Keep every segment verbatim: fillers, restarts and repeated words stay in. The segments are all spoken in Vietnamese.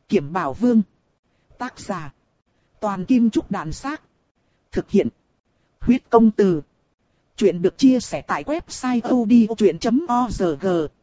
Kiểm Bảo Vương. Tác giả. Toàn Kim Trúc Đàn Xác. Thực hiện. Huyết Công Từ. Chuyện được chia sẻ tại website odchuyện chấm org.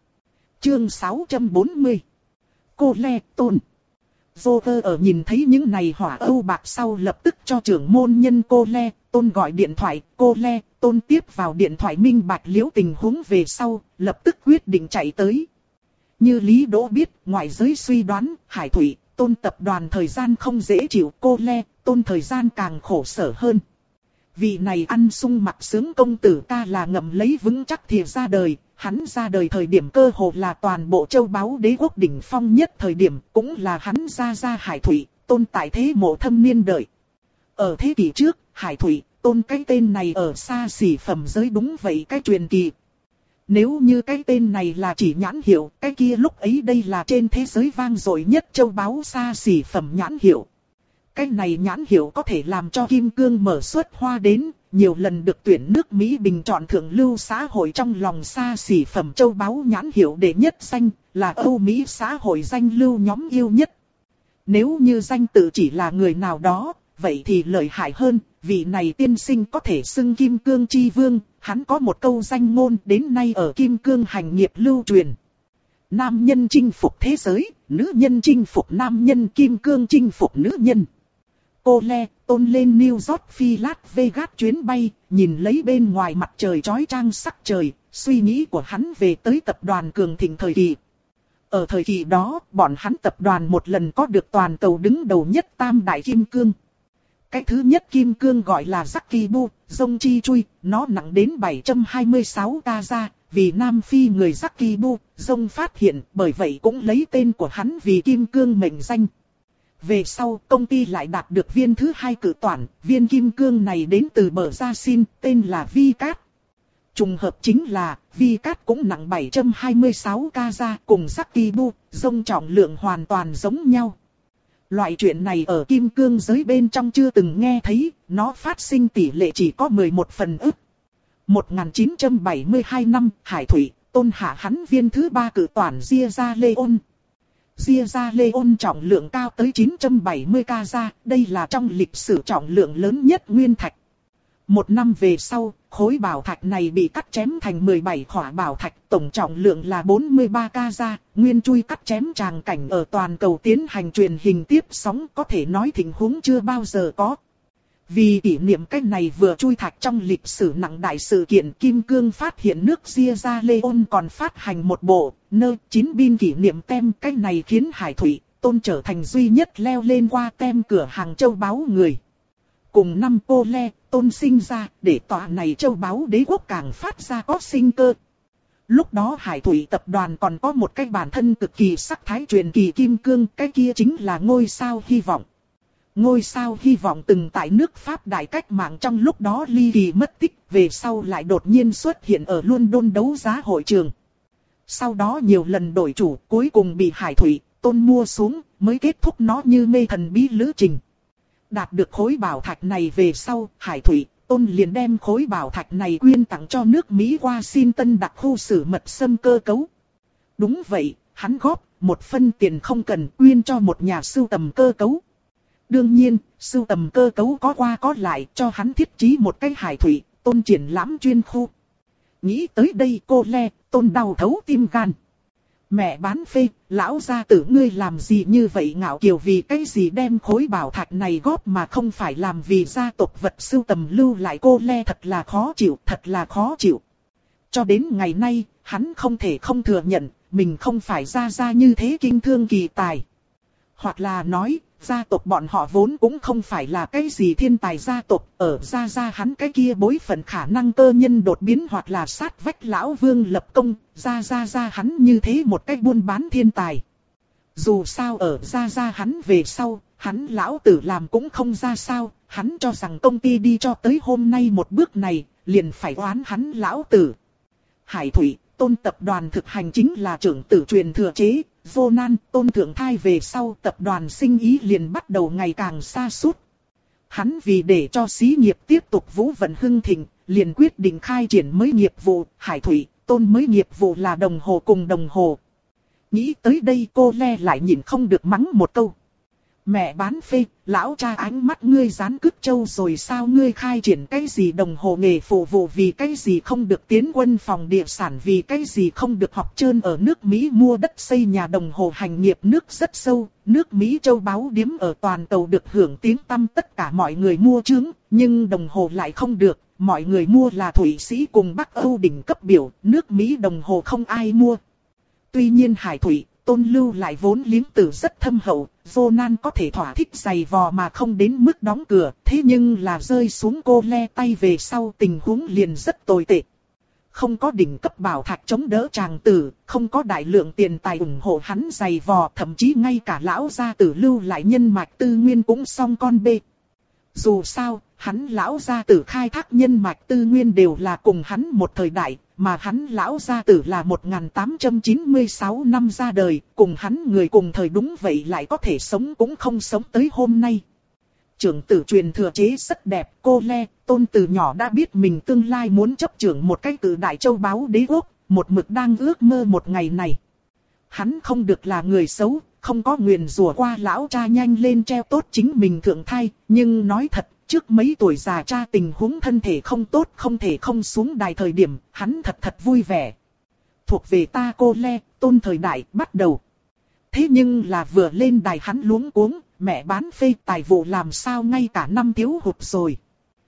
Chương sáu trăm bốn mươi. Cô Le Tôn. Joker ở nhìn thấy những này hỏa âu bạc sau lập tức cho trưởng môn nhân cô Le Tôn gọi điện thoại. Cô Le Tôn tiếp vào điện thoại minh bạch liễu tình huống về sau, lập tức quyết định chạy tới. Như Lý Đỗ biết, ngoại giới suy đoán, Hải Thủy Tôn tập đoàn thời gian không dễ chịu, cô Le Tôn thời gian càng khổ sở hơn. Vị này ăn sung mặc sướng công tử ca là ngậm lấy vững chắc thìa ra đời, hắn ra đời thời điểm cơ hồ là toàn bộ châu báu đế quốc đỉnh phong nhất thời điểm, cũng là hắn ra ra Hải Thủy Tôn tại thế mộ thâm niên đời. Ở thế kỷ trước, Hải Thủy Tôn cái tên này ở xa xỉ phẩm giới đúng vậy cái truyền kỳ. Nếu như cái tên này là chỉ nhãn hiệu, cái kia lúc ấy đây là trên thế giới vang dội nhất châu báu xa xỉ phẩm nhãn hiệu. Cái này nhãn hiệu có thể làm cho kim cương mở xuất hoa đến, nhiều lần được tuyển nước Mỹ bình chọn thượng lưu xã hội trong lòng xa xỉ phẩm châu báu nhãn hiệu đệ nhất danh, là Âu Mỹ xã hội danh lưu nhóm yêu nhất. Nếu như danh tự chỉ là người nào đó, vậy thì lợi hại hơn, vị này tiên sinh có thể xưng kim cương chi vương, hắn có một câu danh ngôn đến nay ở kim cương hành nghiệp lưu truyền. Nam nhân chinh phục thế giới, nữ nhân chinh phục nam nhân, kim cương chinh phục nữ nhân. Cô Le Tôn lên New York phi Las Vegas chuyến bay, nhìn lấy bên ngoài mặt trời chói chang sắc trời, suy nghĩ của hắn về tới tập đoàn cường thịnh thời kỳ. Ở thời kỳ đó, bọn hắn tập đoàn một lần có được toàn cầu đứng đầu nhất tam đại kim cương. Cái thứ nhất kim cương gọi là Zakibu, Dông Chi Chui, nó nặng đến bảy trăm hai mươi sáu carat, vì Nam Phi người Zakibu, Dông phát hiện, bởi vậy cũng lấy tên của hắn vì kim cương mệnh danh. Về sau, công ty lại đạt được viên thứ hai cử toản, viên kim cương này đến từ bờ Gia Xin, tên là Vicat. Trùng hợp chính là, Vicat cũng nặng bảy trăm hai mươi sáu carat, cùng Zakibu, Dông trọng lượng hoàn toàn giống nhau. Loại chuyện này ở kim cương giới bên trong chưa từng nghe thấy, nó phát sinh tỷ lệ chỉ có mười một phần ức. một nghìn chín trăm bảy mươi hai năm, Hải Thủy Tôn hạ hắn viên thứ ba cử toản Gia Leon. Gia Leon trọng lượng cao tới chín trăm bảy mươi carat, đây là trong lịch sử trọng lượng lớn nhất nguyên thạch. Một năm về sau, khối bảo thạch này bị cắt chém thành mười bảy khỏa bảo thạch, tổng trọng lượng là bốn mươi ba carat, nguyên chui cắt chém tràng cảnh ở toàn cầu tiến hành truyền hình tiếp sóng, có thể nói tình huống chưa bao giờ có. Vì kỷ niệm cách này vừa chui thạch trong lịch sử nặng đại sự kiện, Kim Cương phát hiện nước Gia Leon còn phát hành một bộ nơ chín pin kỷ niệm tem, cách này khiến Hải Thủy Tôn trở thành duy nhất leo lên qua tem cửa hàng châu báu người. Cùng năm cô Le Tôn sinh ra, để tòa này châu báu đế quốc càng phát ra có sinh cơ. Lúc đó Hải Thủy tập đoàn còn có một cái bản thân cực kỳ sắc thái truyền kỳ kim cương, cái kia chính là ngôi sao hy vọng. Ngôi sao hy vọng từng tại nước Pháp đại cách mạng trong lúc đó ly kỳ mất tích, về sau lại đột nhiên xuất hiện ở London đấu giá hội trường. Sau đó nhiều lần đổi chủ, cuối cùng bị Hải Thủy Tôn mua xuống, mới kết thúc nó như mê thần bí lữ trình. Đạt được khối bảo thạch này về sau, Hải Thủy Tôn liền đem khối bảo thạch này quyên tặng cho nước Mỹ Washington đặc khu xử mật xâm cơ cấu. Đúng vậy, hắn góp một phân tiền không cần, quyên cho một nhà sưu tầm cơ cấu. Đương nhiên, sưu tầm cơ cấu có qua có lại, cho hắn thiết trí một cái Hải Thủy Tôn triển lãm chuyên khu. Nghĩ tới đây cô Le Tôn đau thấu tim gan. Mẹ bán phê, lão gia tử ngươi làm gì như vậy ngạo kiều, vì cái gì đem khối bảo thạch này góp mà không phải làm vì gia tộc vật sưu tầm lưu lại. Cô Le thật là khó chịu, thật là khó chịu. Cho đến ngày nay, hắn không thể không thừa nhận, mình không phải gia gia như thế kinh thương kỳ tài. Hoặc là nói, gia tộc bọn họ vốn cũng không phải là cái gì thiên tài gia tộc, ở gia gia hắn cái kia bối phận khả năng cơ nhân đột biến hoặc là sát vách lão vương lập công, gia gia gia hắn như thế một cách buôn bán thiên tài. Dù sao ở gia gia hắn về sau, hắn lão tử làm cũng không ra sao, hắn cho rằng công ty đi cho tới hôm nay một bước này, liền phải oán hắn lão tử. Hải Thủy Tôn tập đoàn thực hành chính là trưởng tử truyền thừa chế. Jonan Tôn thượng thai về sau, tập đoàn sinh ý liền bắt đầu ngày càng sa sút. Hắn vì để cho xí nghiệp tiếp tục vũ vận hưng thịnh, liền quyết định khai triển mới nghiệp vụ. Hải Thủy Tôn mới nghiệp vụ là đồng hồ cùng đồng hồ. Nghĩ tới đây cô Le lại nhìn không được mắng một câu. Mẹ bán phê, lão cha ánh mắt ngươi dán cứt trâu rồi sao, ngươi khai triển cái gì đồng hồ nghề phụ vụ, vì cái gì không được tiến quân phòng địa sản, vì cái gì không được học trơn ở nước Mỹ mua đất xây nhà đồng hồ hành nghiệp nước rất sâu, nước Mỹ châu báu điếm ở toàn cầu được hưởng tiếng tăm, tất cả mọi người mua trướng, nhưng đồng hồ lại không được, mọi người mua là Thụy Sĩ cùng Bắc Âu đỉnh cấp biểu, nước Mỹ đồng hồ không ai mua. Tuy nhiên Hải Thụy, Tôn Lưu lại vốn liếng tử rất thâm hậu, Jonan có thể thỏa thích giày vò mà không đến mức đóng cửa, thế nhưng là rơi xuống cô Le tay về sau tình huống liền rất tồi tệ. Không có đỉnh cấp bảo thạch chống đỡ chàng tử, không có đại lượng tiền tài ủng hộ hắn giày vò, thậm chí ngay cả lão gia tử lưu lại nhân mạch tư nguyên cũng xong con bê. Dù sao, hắn lão gia tử khai thác nhân mạch tư nguyên đều là cùng hắn một thời đại, mà hắn lão gia tử là một nghìn tám trăm chín mươi sáu năm ra đời, cùng hắn người cùng thời đúng vậy lại có thể sống cũng không sống tới hôm nay. Trưởng tử truyền thừa chế rất đẹp, cô Le, Tôn từ nhỏ đã biết mình tương lai muốn chấp trưởng một cái cử đại châu báu đế quốc, một mực đang ước mơ một ngày này. Hắn không được là người xấu, không có nguyền rủa qua lão cha nhanh lên treo tốt chính mình thượng thai, nhưng nói thật, trước mấy tuổi già cha tình huống thân thể không tốt, không thể không xuống đài thời điểm, hắn thật thật vui vẻ. Thuộc về ta cô Le, Tôn thời đại bắt đầu. Thế nhưng là vừa lên đài hắn luống cuống, mẹ bán phê tài vụ làm sao ngay cả năm thiếu hụt rồi.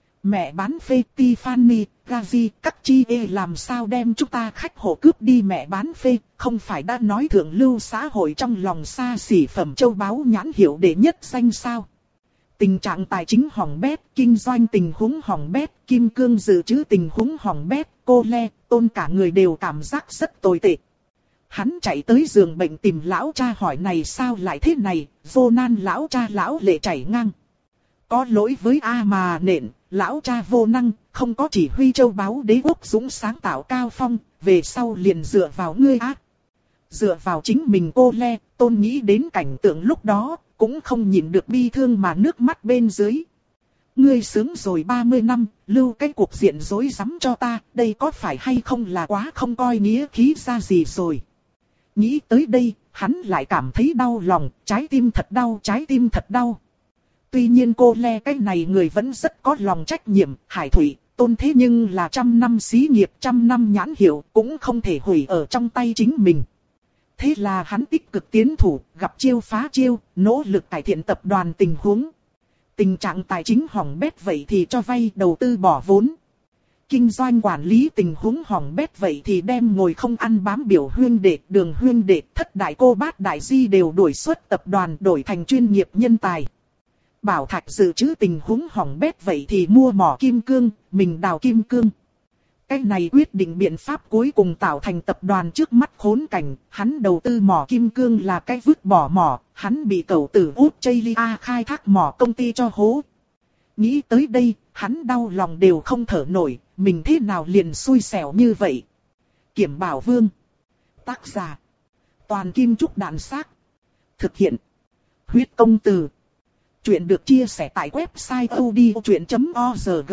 Mẹ bán phê Tiffany, Gazi, các chi e làm sao đem chúng ta khách hộ cướp đi, mẹ bán phê, không phải đã nói thượng lưu xã hội trong lòng xa xỉ phẩm châu báu nhãn hiệu đệ nhất danh sao. Tình trạng tài chính hỏng bét, kinh doanh tình huống hỏng bét, kim cương dự trữ tình huống hỏng bét, cô Le, Tôn cả người đều cảm giác rất tồi tệ. Hắn chạy tới giường bệnh tìm lão cha hỏi này sao lại thế này, Jonan lão cha lão lệ chảy ngang. Có lỗi với A mà nện, lão cha vô năng, không có chỉ huy châu báu đế quốc dũng sáng tạo cao phong, về sau liền dựa vào ngươi á. Dựa vào chính mình cô Le, Tôn nghĩ đến cảnh tượng lúc đó, cũng không nhìn được bi thương mà nước mắt bên dưới. Ngươi sướng rồi ba mươi năm, lưu cái cuộc diện rối rắm cho ta, đây có phải hay không là quá không coi nghĩa khí ra gì rồi. Nghĩ tới đây, hắn lại cảm thấy đau lòng, trái tim thật đau, trái tim thật đau. Tuy nhiên cô Le cái này người vẫn rất có lòng trách nhiệm, Hải Thụy, Tôn thế nhưng là trăm năm xí nghiệp, trăm năm nhãn hiệu, cũng không thể hủy ở trong tay chính mình. Thế là hắn tích cực tiến thủ, gặp chiêu phá chiêu, nỗ lực cải thiện tập đoàn tình huống. Tình trạng tài chính hỏng bét vậy thì cho vay đầu tư bỏ vốn. Kinh doanh quản lý tình huống hỏng bét vậy thì đem ngồi không ăn bám biểu huyên đệ, đường huyên đệ, thất đại cô bát đại di đều đuổi xuất tập đoàn, đổi thành chuyên nghiệp nhân tài. Bảo thạch dự trữ tình huống hỏng bét vậy thì mua mỏ kim cương, mình đào kim cương. Cái này quyết định biện pháp cuối cùng tạo thành tập đoàn trước mắt khốn cảnh, hắn đầu tư mỏ kim cương là cái vứt bỏ mỏ, hắn bị cẩu tử Australia khai thác mỏ công ty cho hố. Nghĩ tới đây, hắn đau lòng đều không thở nổi, mình thế nào liền xui xẻo như vậy. Kiểm Bảo Vương. Tác giả. Toàn Kim Trúc Đạn Xác. Thực hiện. Huyết Công Từ. Chuyện được chia sẻ tại website odchuyện chấm org.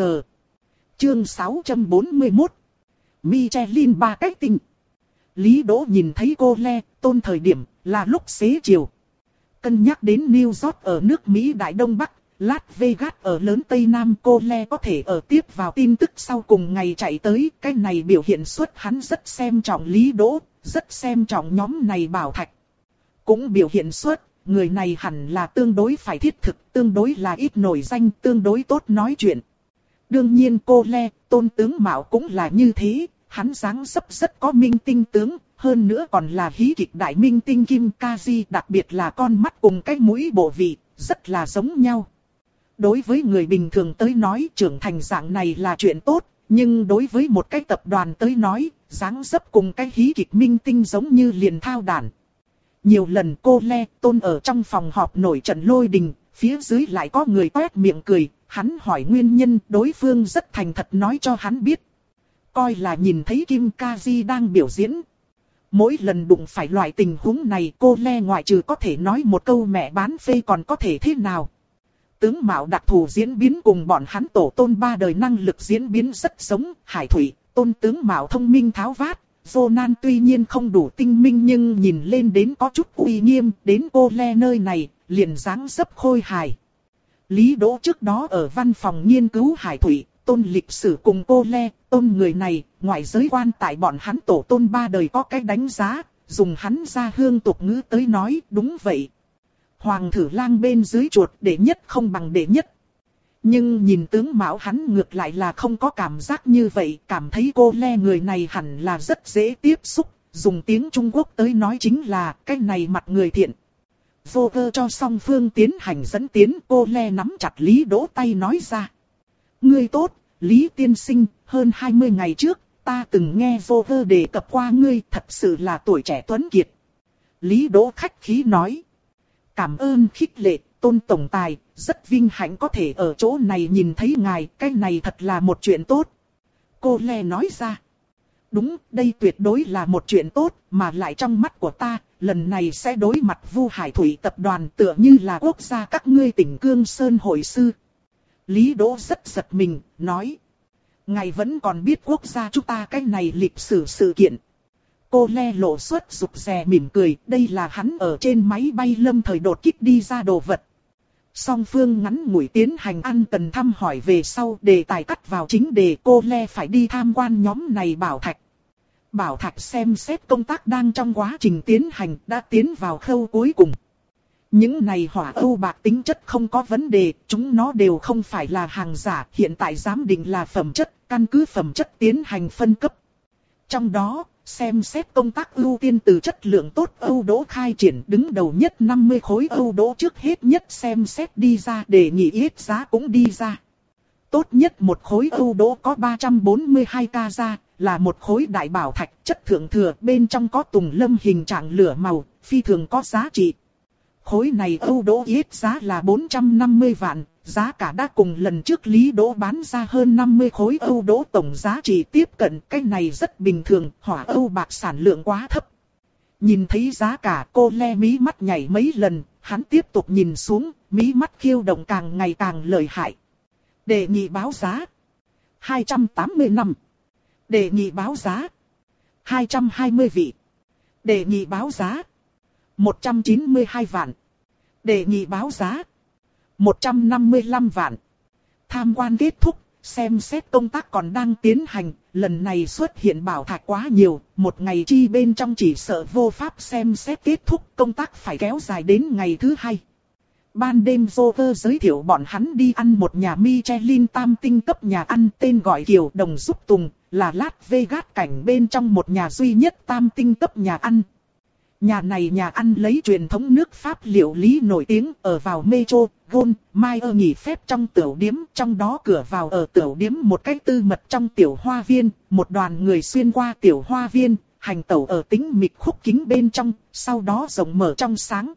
Chương sáu trăm bốn mươi mốt. Michelin ba cái tinh. Lý Đỗ nhìn thấy cô Le, Tôn thời điểm, là lúc xế chiều. Cân nhắc đến New York ở nước Mỹ Đại Đông Bắc, Las Vegas ở lớn Tây Nam, cô Le có thể ở tiếp vào tin tức sau cùng ngày chạy tới. Cái này biểu hiện suất hắn rất xem trọng Lý Đỗ, rất xem trọng nhóm này bảo thạch. Cũng biểu hiện suất, người này hẳn là tương đối phải thiết thực, tương đối là ít nổi danh, tương đối tốt nói chuyện. Đương nhiên cô Le, Tôn tướng mạo cũng là như thế, hắn dáng dấp rất có minh tinh tướng, hơn nữa còn là hí kịch đại minh tinh Kim Kaji, đặc biệt là con mắt cùng cái mũi bộ vị, rất là giống nhau. Đối với người bình thường tới nói trưởng thành dạng này là chuyện tốt, nhưng đối với một cái tập đoàn tới nói, dáng dấp cùng cái hí kịch minh tinh giống như liền thao đản. Nhiều lần cô Le, Tôn ở trong phòng họp nổi trận lôi đình, phía dưới lại có người toét miệng cười, hắn hỏi nguyên nhân, đối phương rất thành thật nói cho hắn biết. Coi là nhìn thấy Kim Kaji đang biểu diễn. Mỗi lần đụng phải loại tình huống này cô Le ngoại trừ có thể nói một câu mẹ bán phê còn có thể thế nào. Tướng mạo đặc thù diễn biến cùng bọn hắn tổ Tôn ba đời năng lực diễn biến rất giống, Hải Thụy, Tôn tướng mạo thông minh tháo vát, Jonan tuy nhiên không đủ tinh minh nhưng nhìn lên đến có chút uy nghiêm, đến cô Le nơi này, liền dáng dấp khôi hài. Lý Đỗ trước đó ở văn phòng nghiên cứu hải thủy, Tôn lịch sử cùng cô Le, Tôn người này, ngoại giới quan tại bọn hắn tổ Tôn ba đời có cái đánh giá, dùng hắn ra hương tục ngữ tới nói, đúng vậy. Hoàng thử lang bên dưới chuột đệ nhất không bằng đệ nhất. Nhưng nhìn tướng mạo hắn ngược lại là không có cảm giác như vậy, cảm thấy cô Le người này hẳn là rất dễ tiếp xúc, dùng tiếng Trung Quốc tới nói chính là cái này mặt người thiện. Vô cơ cho song phương tiến hành dẫn tiến, cô Le nắm chặt Lý Đỗ tay nói ra. Ngươi tốt, Lý tiên sinh, hơn hai mươi ngày trước, ta từng nghe vô cơ đề cập qua ngươi, thật sự là tuổi trẻ tuấn kiệt. Lý Đỗ khách khí nói. Cảm ơn khích lệ, Tôn tổng tài, rất vinh hạnh có thể ở chỗ này nhìn thấy ngài, cái này thật là một chuyện tốt. Cô Le nói ra. Đúng, đây tuyệt đối là một chuyện tốt, mà lại trong mắt của ta, lần này sẽ đối mặt Vu Hải Thủy tập đoàn tựa như là quốc gia các ngươi tỉnh Cương Sơn hội sư. Lý Đỗ rất giật mình, nói. Ngài vẫn còn biết quốc gia chúng ta cái này lịch sử sự kiện. Cô Le lộ xuất rụt rè mỉm cười, đây là hắn ở trên máy bay lâm thời đột kích đi ra đồ vật. Song phương ngắn ngủi tiến hành ăn cần thăm hỏi về sau, đề tài cắt vào chính đề, cô Le phải đi tham quan nhóm này bảo thạch. Bảo thạch xem xét công tác đang trong quá trình tiến hành, đã tiến vào khâu cuối cùng. Những này hỏa âu bạc tính chất không có vấn đề, chúng nó đều không phải là hàng giả, hiện tại giám định là phẩm chất, căn cứ phẩm chất tiến hành phân cấp. Trong đó, xem xét công tác ưu tiên từ chất lượng tốt Âu đỗ khai triển đứng đầu nhất năm mươi khối Âu đỗ trước hết nhất xem xét đi ra, đề nghị yết giá cũng đi ra. Tốt nhất một khối Âu đỗ có ba trăm bốn mươi hai ca ra, là một khối đại bảo thạch chất thượng thừa, bên trong có tùng lâm hình trạng lửa màu, phi thường có giá trị. Khối này Âu đỗ yết giá là bốn trăm năm mươi vạn, giá cả đã cùng lần trước Lý Đỗ bán ra hơn năm mươi khối Âu đỗ tổng giá trị tiếp cận, cái này rất bình thường, hỏa Âu bạc sản lượng quá thấp. Nhìn thấy giá cả, cô Le mí mắt nhảy mấy lần, hắn tiếp tục nhìn xuống, mí mắt khiêu động càng ngày càng lợi hại. Đề nghị báo giá hai trăm tám mươi năm. Đề nghị báo giá hai trăm hai mươi vị. Đề nghị báo giá một trăm chín mươi hai vạn. Đề nghị báo giá một trăm năm mươi lăm vạn. Tham quan kết thúc, xem xét công tác còn đang tiến hành, lần này xuất hiện bảo thạch quá nhiều, một ngày chi bên trong chỉ sợ vô pháp xem xét kết thúc, công tác phải kéo dài đến ngày thứ hai. Ban đêm Joker giới thiệu bọn hắn đi ăn một nhà Michelin tam tinh cấp nhà ăn tên gọi Kiều Đồng Giúp Tùng, là Las Vegas cảnh bên trong một nhà duy nhất tam tinh cấp nhà ăn. Nhà này nhà ăn lấy truyền thống nước Pháp liệu lý nổi tiếng, ở vào Metro, Gold, Mai ơ nghỉ phép trong tiểu điếm, trong đó cửa vào ở tiểu điếm một cách tư mật trong tiểu hoa viên, một đoàn người xuyên qua tiểu hoa viên, hành tẩu ở tĩnh mịch khúc kính bên trong, sau đó rộng mở trong sáng.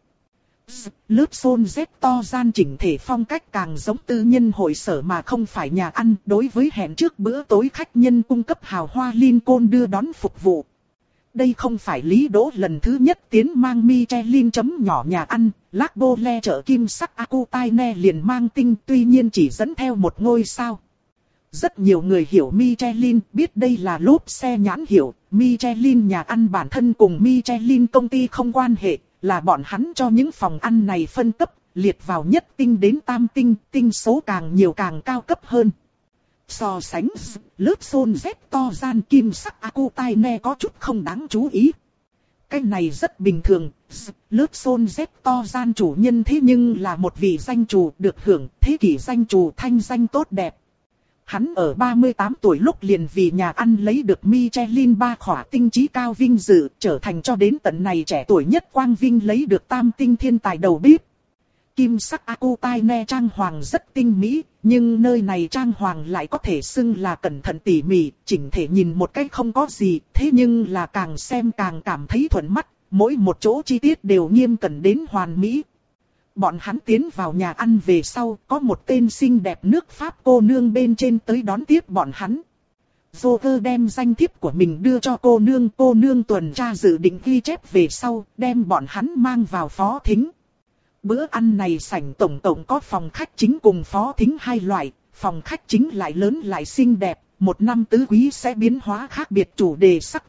Lớp xôn rét to gian chỉnh thể phong cách càng giống tư nhân hội sở mà không phải nhà ăn, đối với hẹn trước bữa tối khách nhân cung cấp hào hoa Lincoln đưa đón phục vụ. Đây không phải Lý Đỗ lần thứ nhất tiến mang Michelin chấm nhỏ nhà ăn, Lac Bole chợ kim sắc Akutaine liền mang tinh, tuy nhiên chỉ dẫn theo một ngôi sao. Rất nhiều người hiểu Michelin, biết đây là lốp xe nhãn hiệu, Michelin nhà ăn bản thân cùng Michelin công ty không quan hệ, là bọn hắn cho những phòng ăn này phân cấp, liệt vào nhất tinh đến tam tinh, tinh số càng nhiều càng cao cấp hơn. So sánh, lớp xôn rét to gian kim sắc Akutaine có chút không đáng chú ý. Cái này rất bình thường, lớp xôn rét to gian chủ nhân thế nhưng là một vị danh chủ được hưởng thế kỷ danh chủ thanh danh tốt đẹp. Hắn ở ba mươi tám tuổi lúc liền vì nhà ăn lấy được Michelin ba khỏa tinh trí cao vinh dự, trở thành cho đến tận này trẻ tuổi nhất quang vinh lấy được tam tinh thiên tài đầu bếp. Kim sắc Akutaine trang hoàng rất tinh mỹ, nhưng nơi này trang hoàng lại có thể xưng là cẩn thận tỉ mỉ, chỉnh thể nhìn một cách không có gì, thế nhưng là càng xem càng cảm thấy thuận mắt, mỗi một chỗ chi tiết đều nghiêm cẩn đến hoàn mỹ. Bọn hắn tiến vào nhà ăn về sau, có một tên xinh đẹp nước Pháp cô nương bên trên tới đón tiếp bọn hắn. Joker đem danh thiếp của mình đưa cho cô nương, cô nương tuần tra dự định ghi chép về sau, đem bọn hắn mang vào phó thính. Bữa ăn này sảnh tổng tổng có phòng khách chính cùng phó thính hai loại, phòng khách chính lại lớn lại xinh đẹp, một năm tứ quý sẽ biến hóa khác biệt chủ đề sắc thái,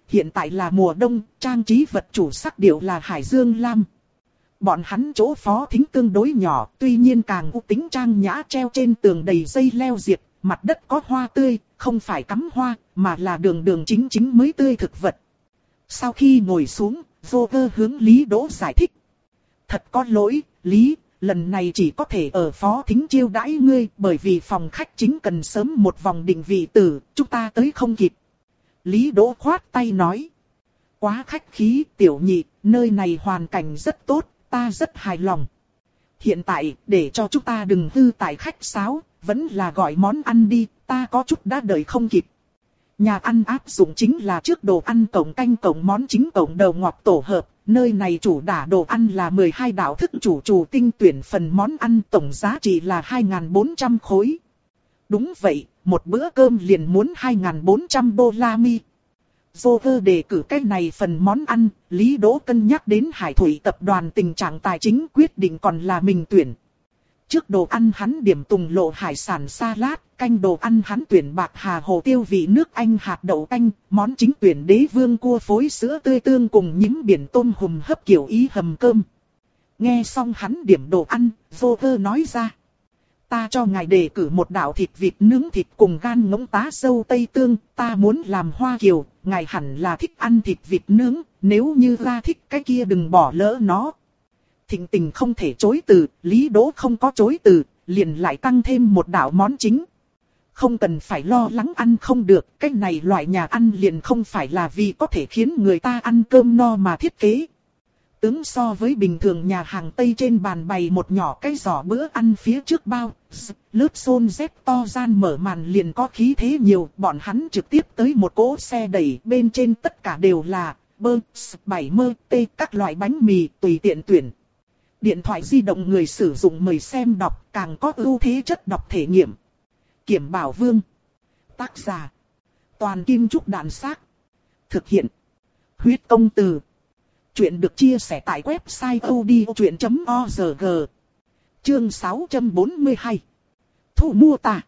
hiện tại là mùa đông, trang trí vật chủ sắc điệu là hải dương lam. Bọn hắn chỗ phó thính tương đối nhỏ, tuy nhiên càng u tính trang nhã, treo trên tường đầy dây leo diệp, mặt đất có hoa tươi, không phải cắm hoa, mà là đường đường chính chính mới tươi thực vật. Sau khi ngồi xuống, Joker hướng Lý Đỗ giải thích. Thật có lỗi, Lý, lần này chỉ có thể ở phó thính chiêu đãi ngươi, bởi vì phòng khách chính cần sớm một vòng định vị tử, chúng ta tới không kịp. Lý Đỗ khoát tay nói. Quá khách khí, tiểu nhị, nơi này hoàn cảnh rất tốt, ta rất hài lòng. Hiện tại, để cho chúng ta đừng hư tại khách sáo, vẫn là gọi món ăn đi, ta có chút đã đợi không kịp. Nhà ăn áp dụng chính là trước đồ ăn cổng canh cổng món chính cổng đầu ngọt tổ hợp. Nơi này chủ đả đồ ăn là mười hai đạo thức chủ chủ tinh tuyển phần món ăn, tổng giá trị là hai nghìn bốn trăm khối. Đúng vậy, một bữa cơm liền muốn hai nghìn bốn trăm đô la mi. Joker đề cử cái này phần món ăn, Lý Đỗ cân nhắc đến Hải Thủy tập đoàn tình trạng tài chính, quyết định còn là mình tuyển. Trước đồ ăn hắn điểm tùng lộ hải sản salad, canh đồ ăn hắn tuyển bạc hà hồ tiêu vị nước Anh hạt đậu canh, món chính tuyển đế vương cua phối sữa tươi tương cùng nhím biển tôm hùm hấp kiểu ý hầm cơm. Nghe xong hắn điểm đồ ăn, Joker nói ra. Ta cho ngài đề cử một đạo thịt vịt nướng thịt cùng gan ngỗng tá dâu tây tương, ta muốn làm hoa kiều, ngài hẳn là thích ăn thịt vịt nướng, nếu như ra thích cái kia đừng bỏ lỡ nó. Thịnh tình không thể chối từ, Lý Đỗ không có chối từ, liền lại tăng thêm một đạo món chính. Không cần phải lo lắng ăn không được, cái này loại nhà ăn liền không phải là vì có thể khiến người ta ăn cơm no mà thiết kế. Tướng so với bình thường nhà hàng Tây trên bàn bày một nhỏ cái giỏ bữa ăn phía trước bao, lớp xôn dép to gian mở màn liền có khí thế nhiều, bọn hắn trực tiếp tới một cỗ xe đẩy, bên trên tất cả đều là bơ, bảy mơ, tê, các loại bánh mì tùy tiện tuyển. Điện thoại di động người sử dụng mời xem đọc, càng có ưu thế chất đọc thể nghiệm. Kiểm Bảo Vương. Tác giả. Toàn Kim Trúc Đạn Xác. Thực hiện. Huyết Công Từ. Chuyện được chia sẻ tại website odchuyện chấm org. Chương sáu trăm bốn mươi hai. Thu mua ta.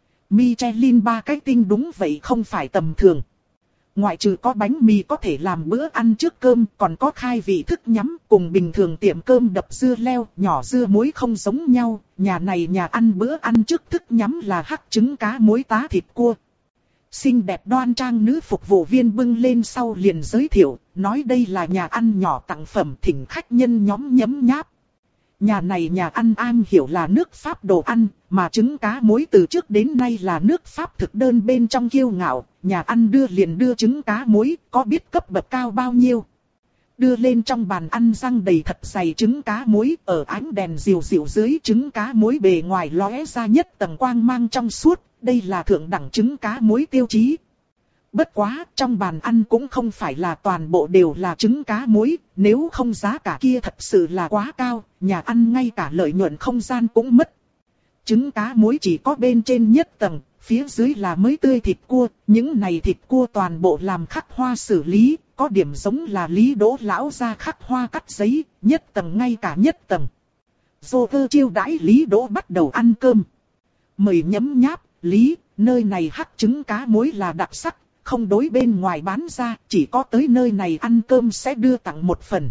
Michelin ba cái tinh đúng vậy không phải tầm thường. Ngoại trừ có bánh mì có thể làm bữa ăn trước cơm, còn có khai vị thức nhắm, cùng bình thường tiệm cơm đập dưa leo, nhỏ dưa muối không giống nhau, nhà này nhà ăn bữa ăn trước thức nhắm là hắc trứng cá muối tá thịt cua. Xinh đẹp đoan trang nữ phục vụ viên bưng lên sau liền giới thiệu, nói đây là nhà ăn nhỏ tặng phẩm thỉnh khách nhân nhóm nhấm nháp. Nhà này nhà ăn am hiểu là nước Pháp đồ ăn, mà trứng cá muối từ trước đến nay là nước Pháp thực đơn bên trong kiêu ngạo, nhà ăn đưa liền đưa trứng cá muối, có biết cấp bậc cao bao nhiêu. Đưa lên trong bàn ăn răng đầy thật dày trứng cá muối, ở ánh đèn dịu dịu dưới trứng cá muối bề ngoài lóe ra nhất tầng quang mang trong suốt, đây là thượng đẳng trứng cá muối tiêu chí. Bất quá, trong bàn ăn cũng không phải là toàn bộ đều là trứng cá muối, nếu không giá cả kia thật sự là quá cao, nhà ăn ngay cả lợi nhuận không gian cũng mất. Trứng cá muối chỉ có bên trên nhất tầng, phía dưới là mới tươi thịt cua, những này thịt cua toàn bộ làm khắc hoa xử lý, có điểm giống là Lý Đỗ lão ra khắc hoa cắt giấy, nhất tầng ngay cả nhất tầng. Joker chiêu đãi Lý Đỗ bắt đầu ăn cơm. Mời nhấm nháp, Lý, nơi này hắc trứng cá muối là đặc sắc. Không đối bên ngoài bán ra, chỉ có tới nơi này ăn cơm sẽ đưa tặng một phần.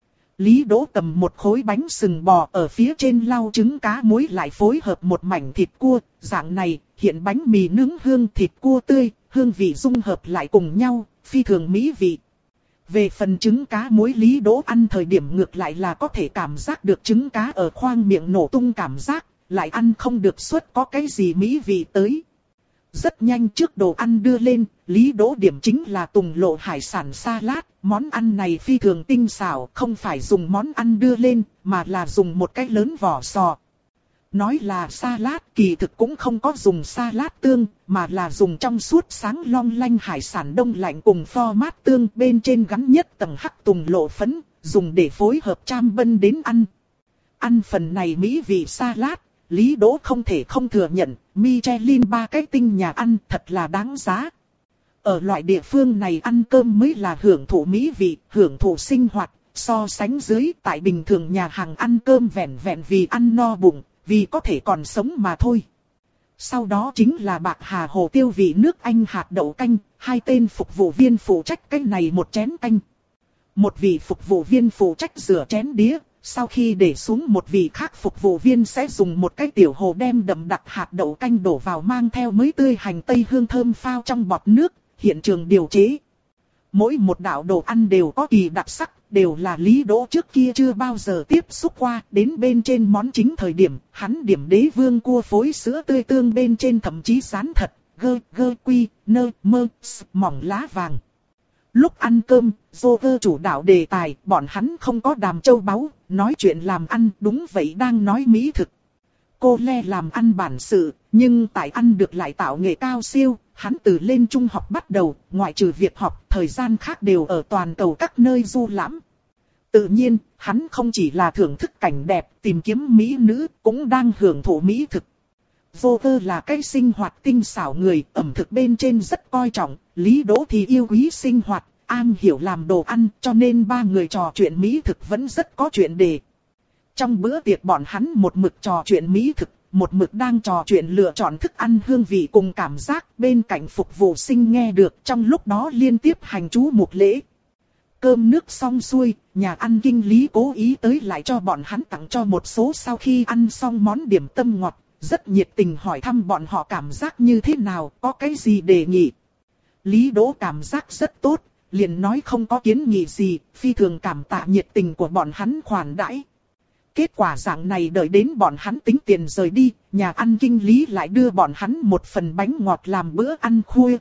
Lý Đỗ cầm một khối bánh sừng bò ở phía trên lau trứng cá muối lại phối hợp một mảnh thịt cua, dạng này, hiện bánh mì nướng hương thịt cua tươi, hương vị dung hợp lại cùng nhau, phi thường mỹ vị. Về phần trứng cá muối Lý Đỗ ăn thời điểm ngược lại là có thể cảm giác được trứng cá ở khoang miệng nổ tung cảm giác, lại ăn không được suốt có cái gì mỹ vị tới. Rất nhanh trước đồ ăn đưa lên, Lý Đỗ điểm chính là tùng lộ hải sản salad, món ăn này phi thường tinh xảo, không phải dùng món ăn đưa lên, mà là dùng một cái lớn vỏ sò. Nói là salad kỳ thực cũng không có dùng salad tương, mà là dùng trong suốt sáng long lanh hải sản đông lạnh cùng format tương bên trên gắn nhất tầng hắc tùng lộ phấn, dùng để phối hợp cham bân đến ăn. Ăn phần này mỹ vị salad. Lý Đỗ không thể không thừa nhận, Michelin ba cái tinh nhà ăn thật là đáng giá. Ở loại địa phương này ăn cơm mới là hưởng thụ mỹ vị, hưởng thụ sinh hoạt, so sánh dưới tại bình thường nhà hàng ăn cơm vẹn vẹn vì ăn no bụng, vì có thể còn sống mà thôi. Sau đó chính là bạc hà hồ tiêu vị nước Anh hạt đậu canh, hai tên phục vụ viên phụ trách cái này một chén canh. Một vị phục vụ viên phụ trách rửa chén đĩa, sau khi để xuống một vị khác phục vụ viên sẽ dùng một cái tiểu hồ đem đậm đặc hạt đậu canh đổ vào mang theo mới tươi hành tây hương thơm phao trong bọt nước, hiện trường điều chế. Mỗi một đạo đồ ăn đều có kỳ đặc sắc, đều là Lý Đỗ trước kia chưa bao giờ tiếp xúc qua. Đến bên trên món chính thời điểm, hắn điểm đế vương cua phối sữa tươi tương bên trên thậm chí sán thật, gơ, gơ, quy, nơ, mơ, s, mỏng lá vàng. Lúc ăn cơm, Joker chủ đạo đề tài, bọn hắn không có đàm châu báu, nói chuyện làm ăn, đúng vậy đang nói mỹ thực. Cô Le làm ăn bản sự, nhưng tại ăn được lại tạo nghệ cao siêu, hắn từ lên trung học bắt đầu, ngoại trừ việc học, thời gian khác đều ở toàn cầu các nơi du lãm. Tự nhiên, hắn không chỉ là thưởng thức cảnh đẹp, tìm kiếm mỹ nữ, cũng đang hưởng thụ mỹ thực. Joker là cái sinh hoạt tinh xảo người, ẩm thực bên trên rất coi trọng, Lý Đỗ thì yêu quý sinh hoạt, am hiểu làm đồ ăn, cho nên ba người trò chuyện mỹ thực vẫn rất có chuyện đề. Trong bữa tiệc bọn hắn một mực trò chuyện mỹ thực, một mực đang trò chuyện lựa chọn thức ăn hương vị cùng cảm giác, bên cạnh phục vụ sinh nghe được, trong lúc đó liên tiếp hành chú mục lễ. Cơm nước xong xuôi, nhà ăn kinh lý cố ý tới lại cho bọn hắn tặng cho một số sau khi ăn xong món điểm tâm ngọt, rất nhiệt tình hỏi thăm bọn họ cảm giác như thế nào, có cái gì đề nghị. Lý Đỗ cảm giác rất tốt, liền nói không có kiến nghị gì, phi thường cảm tạ nhiệt tình của bọn hắn khoản đãi. Kết quả dạng này đợi đến bọn hắn tính tiền rời đi, nhà ăn kinh lý lại đưa bọn hắn một phần bánh ngọt làm bữa ăn khuya.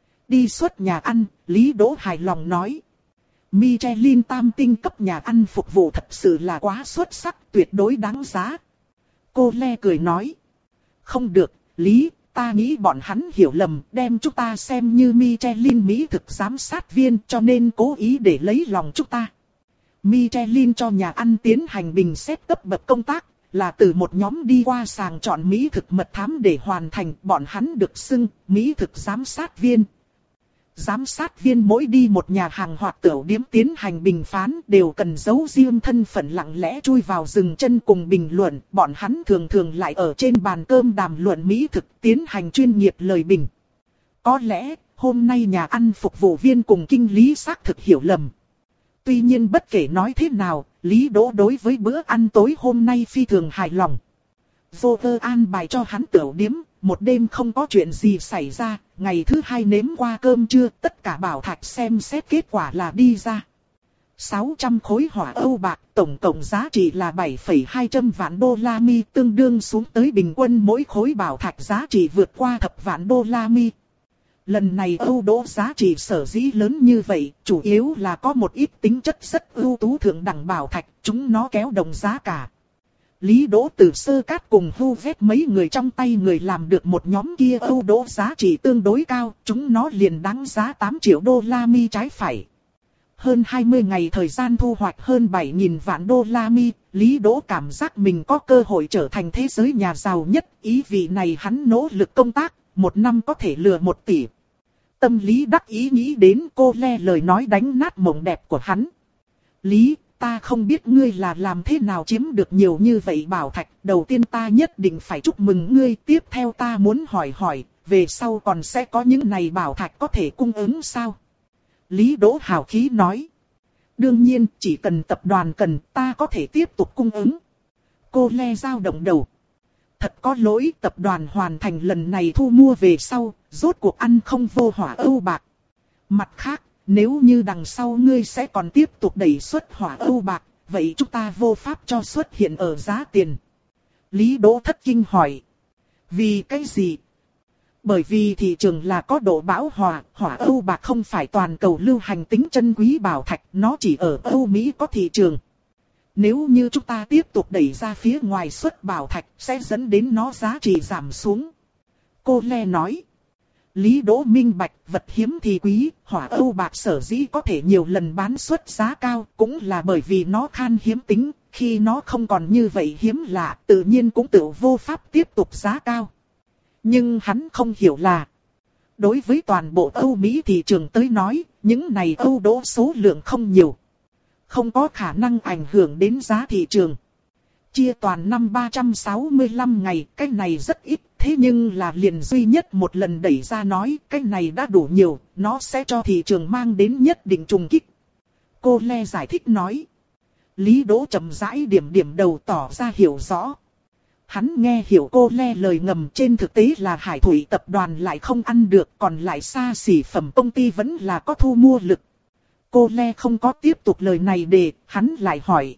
Đi suốt nhà ăn, Lý Đỗ hài lòng nói. Michelin tam tinh cấp nhà ăn phục vụ thật sự là quá xuất sắc, tuyệt đối đáng giá. Cô Le cười nói. Không được, Lý, ta nghĩ bọn hắn hiểu lầm, đem chúng ta xem như Michelin mỹ thực giám sát viên cho nên cố ý để lấy lòng chúng ta. Michelin cho nhà ăn tiến hành bình xét cấp bậc công tác, là từ một nhóm đi qua sàng chọn mỹ thực mật thám để hoàn thành, bọn hắn được xưng mỹ thực giám sát viên. Giám sát viên mỗi đi một nhà hàng hoặc tiểu điếm tiến hành bình phán đều cần giấu riêng thân phận lặng lẽ chui vào dừng chân cùng bình luận, bọn hắn thường thường lại ở trên bàn cơm đàm luận mỹ thực tiến hành chuyên nghiệp lời bình. Có lẽ, hôm nay nhà ăn phục vụ viên cùng kinh lý xác thực hiểu lầm. Tuy nhiên bất kể nói thế nào, Lý Đỗ đối với bữa ăn tối hôm nay phi thường hài lòng. Joker an bài cho hắn tiểu điếm, một đêm không có chuyện gì xảy ra, ngày thứ hai nếm qua cơm trưa, tất cả bảo thạch xem xét kết quả là đi ra. sáu trăm khối hỏa Âu bạc, tổng cộng giá trị là bảy phẩy hai trăm vạn đô la Mi, tương đương xuống tới bình quân mỗi khối bảo thạch giá trị vượt qua thập vạn đô la Mi. Lần này Âu Đỗ giá trị sở dĩ lớn như vậy, chủ yếu là có một ít tính chất rất ưu tú thượng đẳng bảo thạch, chúng nó kéo đồng giá cả. Lý Đỗ từ Sơ Cát cùng Hu Vết mấy người trong tay người làm được một nhóm kia Âu Đỗ giá trị tương đối cao, chúng nó liền đáng giá tám triệu đô la Mi trái phải. Hơn hai mươi ngày thời gian thu hoạch hơn bảy nghìn vạn đô la Mi, Lý Đỗ cảm giác mình có cơ hội trở thành thế giới nhà giàu nhất, ý vị này hắn nỗ lực công tác, một năm có thể lừa một tỷ. Tâm lý đắc ý nghĩ đến cô Le lời nói đánh nát mộng đẹp của hắn. Lý, ta không biết ngươi là làm thế nào chiếm được nhiều như vậy bảo thạch. Đầu tiên ta nhất định phải chúc mừng ngươi. Tiếp theo ta muốn hỏi hỏi, về sau còn sẽ có những này bảo thạch có thể cung ứng sao? Lý Đỗ hào khí nói. Đương nhiên, chỉ cần tập đoàn cần, ta có thể tiếp tục cung ứng. Cô Le dao động đầu. Thật có lỗi, tập đoàn hoàn thành lần này thu mua về sau, rốt cuộc ăn không vô hỏa Âu bạc. Mặt khác, nếu như đằng sau ngươi sẽ còn tiếp tục đẩy xuất hỏa Âu bạc, vậy chúng ta vô pháp cho xuất hiện ở giá tiền. Lý Đỗ thất kinh hỏi. Vì cái gì? Bởi vì thị trường là có độ bão hòa, hỏa Âu bạc không phải toàn cầu lưu hành tính chân quý bảo thạch, nó chỉ ở Âu Mỹ có thị trường. Nếu như chúng ta tiếp tục đẩy ra phía ngoài xuất bảo thạch, sẽ dẫn đến nó giá trị giảm xuống. Cô Le nói. Lý Đỗ minh bạch, vật hiếm thì quý, hỏa Âu bạc sở dĩ có thể nhiều lần bán xuất giá cao, cũng là bởi vì nó khan hiếm tính, khi nó không còn như vậy hiếm lạ, tự nhiên cũng tự vô pháp tiếp tục giá cao. Nhưng hắn không hiểu là, đối với toàn bộ Âu Mỹ thị trường tới nói, những này Âu Đỗ số lượng không nhiều. Không có khả năng ảnh hưởng đến giá thị trường. Chia toàn năm ba trăm sáu mươi lăm ngày, cái này rất ít, Thế nhưng là liền duy nhất một lần đẩy ra nói cái này đã đủ nhiều, nó sẽ cho thị trường mang đến nhất định trùng kích. Cô Le giải thích nói. Lý Đỗ chậm rãi điểm điểm đầu tỏ ra hiểu rõ. Hắn nghe hiểu cô Le lời ngầm, trên thực tế là Hải Thủy tập đoàn lại không ăn được, còn lại xa xỉ phẩm công ty vẫn là có thu mua lực. Cô Le không có tiếp tục lời này để, hắn lại hỏi.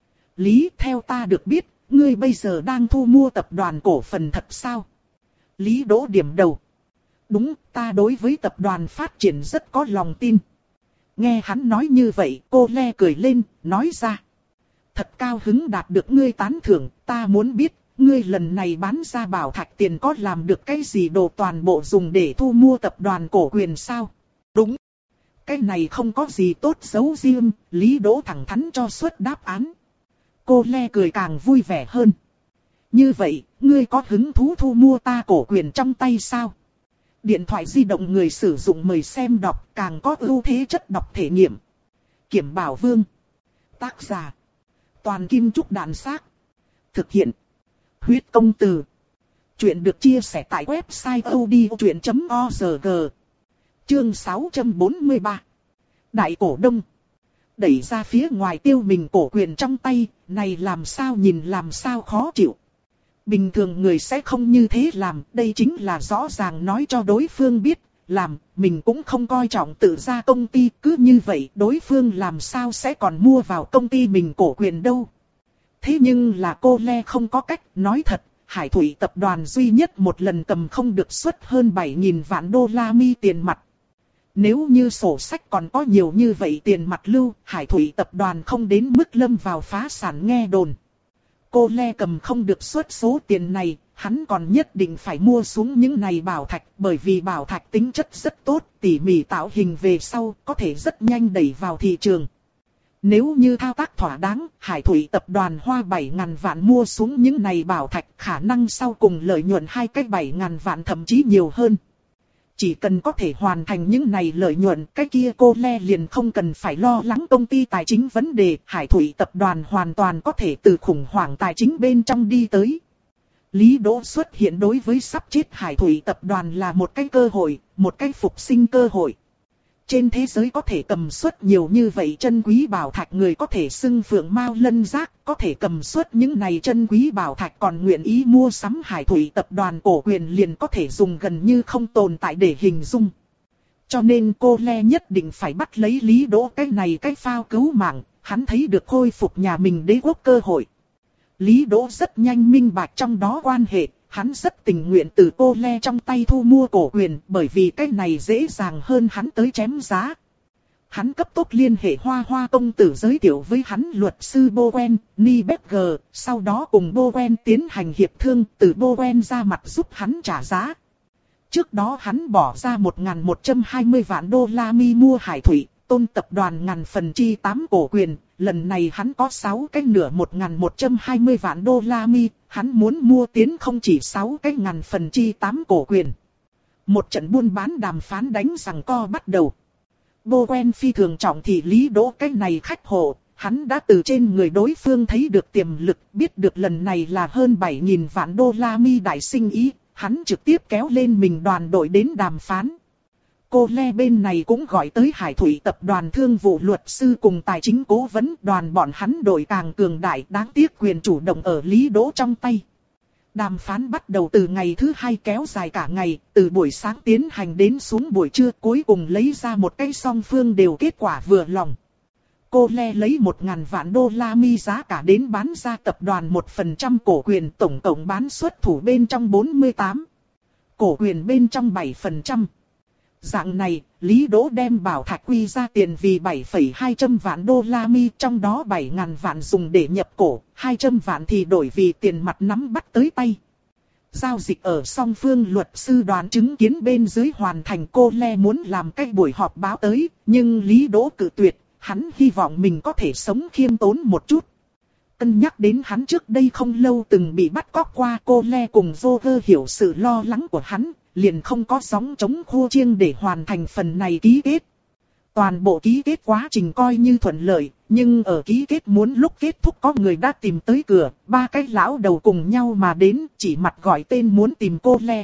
Lý, theo ta được biết, ngươi bây giờ đang thu mua tập đoàn cổ phần thật sao? Lý Đỗ điểm đầu. Đúng, ta đối với tập đoàn phát triển rất có lòng tin. Nghe hắn nói như vậy, cô Le cười lên, nói ra. Thật cao hứng đạt được ngươi tán thưởng, ta muốn biết, ngươi lần này bán ra bảo thạch tiền có làm được cái gì đồ toàn bộ dùng để thu mua tập đoàn cổ quyền sao? Đúng. Cái này không có gì tốt xấu riêng, Lý Đỗ thẳng thắn cho xuất đáp án. Cô Le cười càng vui vẻ hơn. Như vậy, ngươi có hứng thú thu mua ta cổ quyền trong tay sao? Điện thoại di động người sử dụng mời xem đọc, càng có ưu thế chất đọc thể nghiệm. Kiểm Bảo Vương. Tác giả. Toàn Kim Trúc Đàn Xác. Thực hiện. Huyết Công Từ. Chuyện được chia sẻ tại website odchuyện chấm org. Chương sáu trăm bốn mươi ba. Đại cổ đông. Đẩy ra phía ngoài tiêu mình cổ quyền trong tay, này làm sao nhìn làm sao khó chịu. Bình thường người sẽ không như thế làm, đây chính là rõ ràng nói cho đối phương biết, làm, mình cũng không coi trọng tự ra công ty, cứ như vậy đối phương làm sao sẽ còn mua vào công ty mình cổ quyền đâu. Thế nhưng là cô Le không có cách, nói thật, Hải Thủy tập đoàn duy nhất một lần cầm không được suất hơn bảy nghìn vạn đô la mi tiền mặt. Nếu như sổ sách còn có nhiều như vậy tiền mặt lưu, Hải Thủy tập đoàn không đến mức lâm vào phá sản nghe đồn. Cô Le cầm không được suất số tiền này, hắn còn nhất định phải mua xuống những này bảo thạch, bởi vì bảo thạch tính chất rất tốt, tỉ mỉ tạo hình về sau, có thể rất nhanh đẩy vào thị trường. Nếu như thao tác thỏa đáng, Hải Thủy tập đoàn hoa bảy nghìn vạn mua xuống những này bảo thạch, khả năng sau cùng lợi nhuận hai cái bảy nghìn vạn thậm chí nhiều hơn. Chỉ cần có thể hoàn thành những này lợi nhuận, cái kia cô Le liền không cần phải lo lắng công ty tài chính vấn đề, Hải Thủy tập đoàn hoàn toàn có thể từ khủng hoảng tài chính bên trong đi tới. Lý Đỗ xuất hiện đối với sắp chết Hải Thủy tập đoàn là một cái cơ hội, một cái phục sinh cơ hội. Trên thế giới có thể cầm suất nhiều như vậy chân quý bảo thạch người có thể xưng phượng mao lân giác, có thể cầm suất những này chân quý bảo thạch còn nguyện ý mua sắm Hải Thủy tập đoàn cổ quyền liền có thể dùng gần như không tồn tại để hình dung. Cho nên cô Le nhất định phải bắt lấy Lý Đỗ cái này cái phao cứu mạng, hắn thấy được khôi phục nhà mình đế quốc cơ hội. Lý Đỗ rất nhanh minh bạch trong đó quan hệ. Hắn rất tình nguyện từ cô Le trong tay thu mua cổ quyền, bởi vì cái này dễ dàng hơn hắn tới chém giá. Hắn cấp tốc liên hệ Hoa Hoa công tử giới thiệu với hắn luật sư Bowen, Nieberger, sau đó cùng Bowen tiến hành hiệp thương, từ Bowen ra mặt giúp hắn trả giá. Trước đó hắn bỏ ra một nghìn một trăm hai mươi vạn đô la mi mua Hải Thủy, Tôn tập đoàn ngàn phần chi tám cổ quyền, lần này hắn có sáu cái nửa một nghìn một trăm hai mươi vạn đô la mi, hắn muốn mua tiến không chỉ sáu cái ngàn phần chi tám cổ quyền. Một trận buôn bán đàm phán đánh giằng co bắt đầu. Bowen phi thường trọng thị Lý Đỗ cái này khách hộ, hắn đã từ trên người đối phương thấy được tiềm lực, biết được lần này là hơn bảy nghìn vạn đô la mi đại sinh ý, hắn trực tiếp kéo lên mình đoàn đội đến đàm phán. Cô Le bên này cũng gọi tới Hải Thủy tập đoàn thương vụ luật sư cùng tài chính cố vấn, đoàn bọn hắn đội càng cường đại, đáng tiếc quyền chủ động ở Lý Đỗ trong tay. Đàm phán bắt đầu từ ngày thứ hai kéo dài cả ngày, từ buổi sáng tiến hành đến xuống buổi trưa, cuối cùng lấy ra một cái song phương đều kết quả vừa lòng. Cô Le lấy một nghìn vạn đô la mi giá cả đến bán ra tập đoàn một phần trăm cổ quyền, tổng cộng bán xuất thủ bên trong bốn mươi tám. Cổ quyền bên trong bảy phần trăm. Dạng này, Lý Đỗ đem bảo thạch quy ra tiền vì bảy phẩy hai trăm vạn đô la mi, trong đó bảy nghìn vạn dùng để nhập cổ, hai trăm vạn thì đổi vì tiền mặt nắm bắt tới tay. Giao dịch ở song phương luật sư đoàn chứng kiến bên dưới hoàn thành. Cô Le muốn làm cái buổi họp báo tới, nhưng Lý Đỗ cự tuyệt, hắn hy vọng mình có thể sống khiêm tốn một chút. Cân nhắc đến hắn trước đây không lâu từng bị bắt cóc qua, cô Le cùng Joker hiểu sự lo lắng của hắn, liền không có sóng chống khua chiêng để hoàn thành phần này ký kết. Toàn bộ ký kết quá trình coi như thuận lợi, nhưng ở ký kết muốn lúc kết thúc có người đã tìm tới cửa, ba cái lão đầu cùng nhau mà đến, chỉ mặt gọi tên muốn tìm cô Le.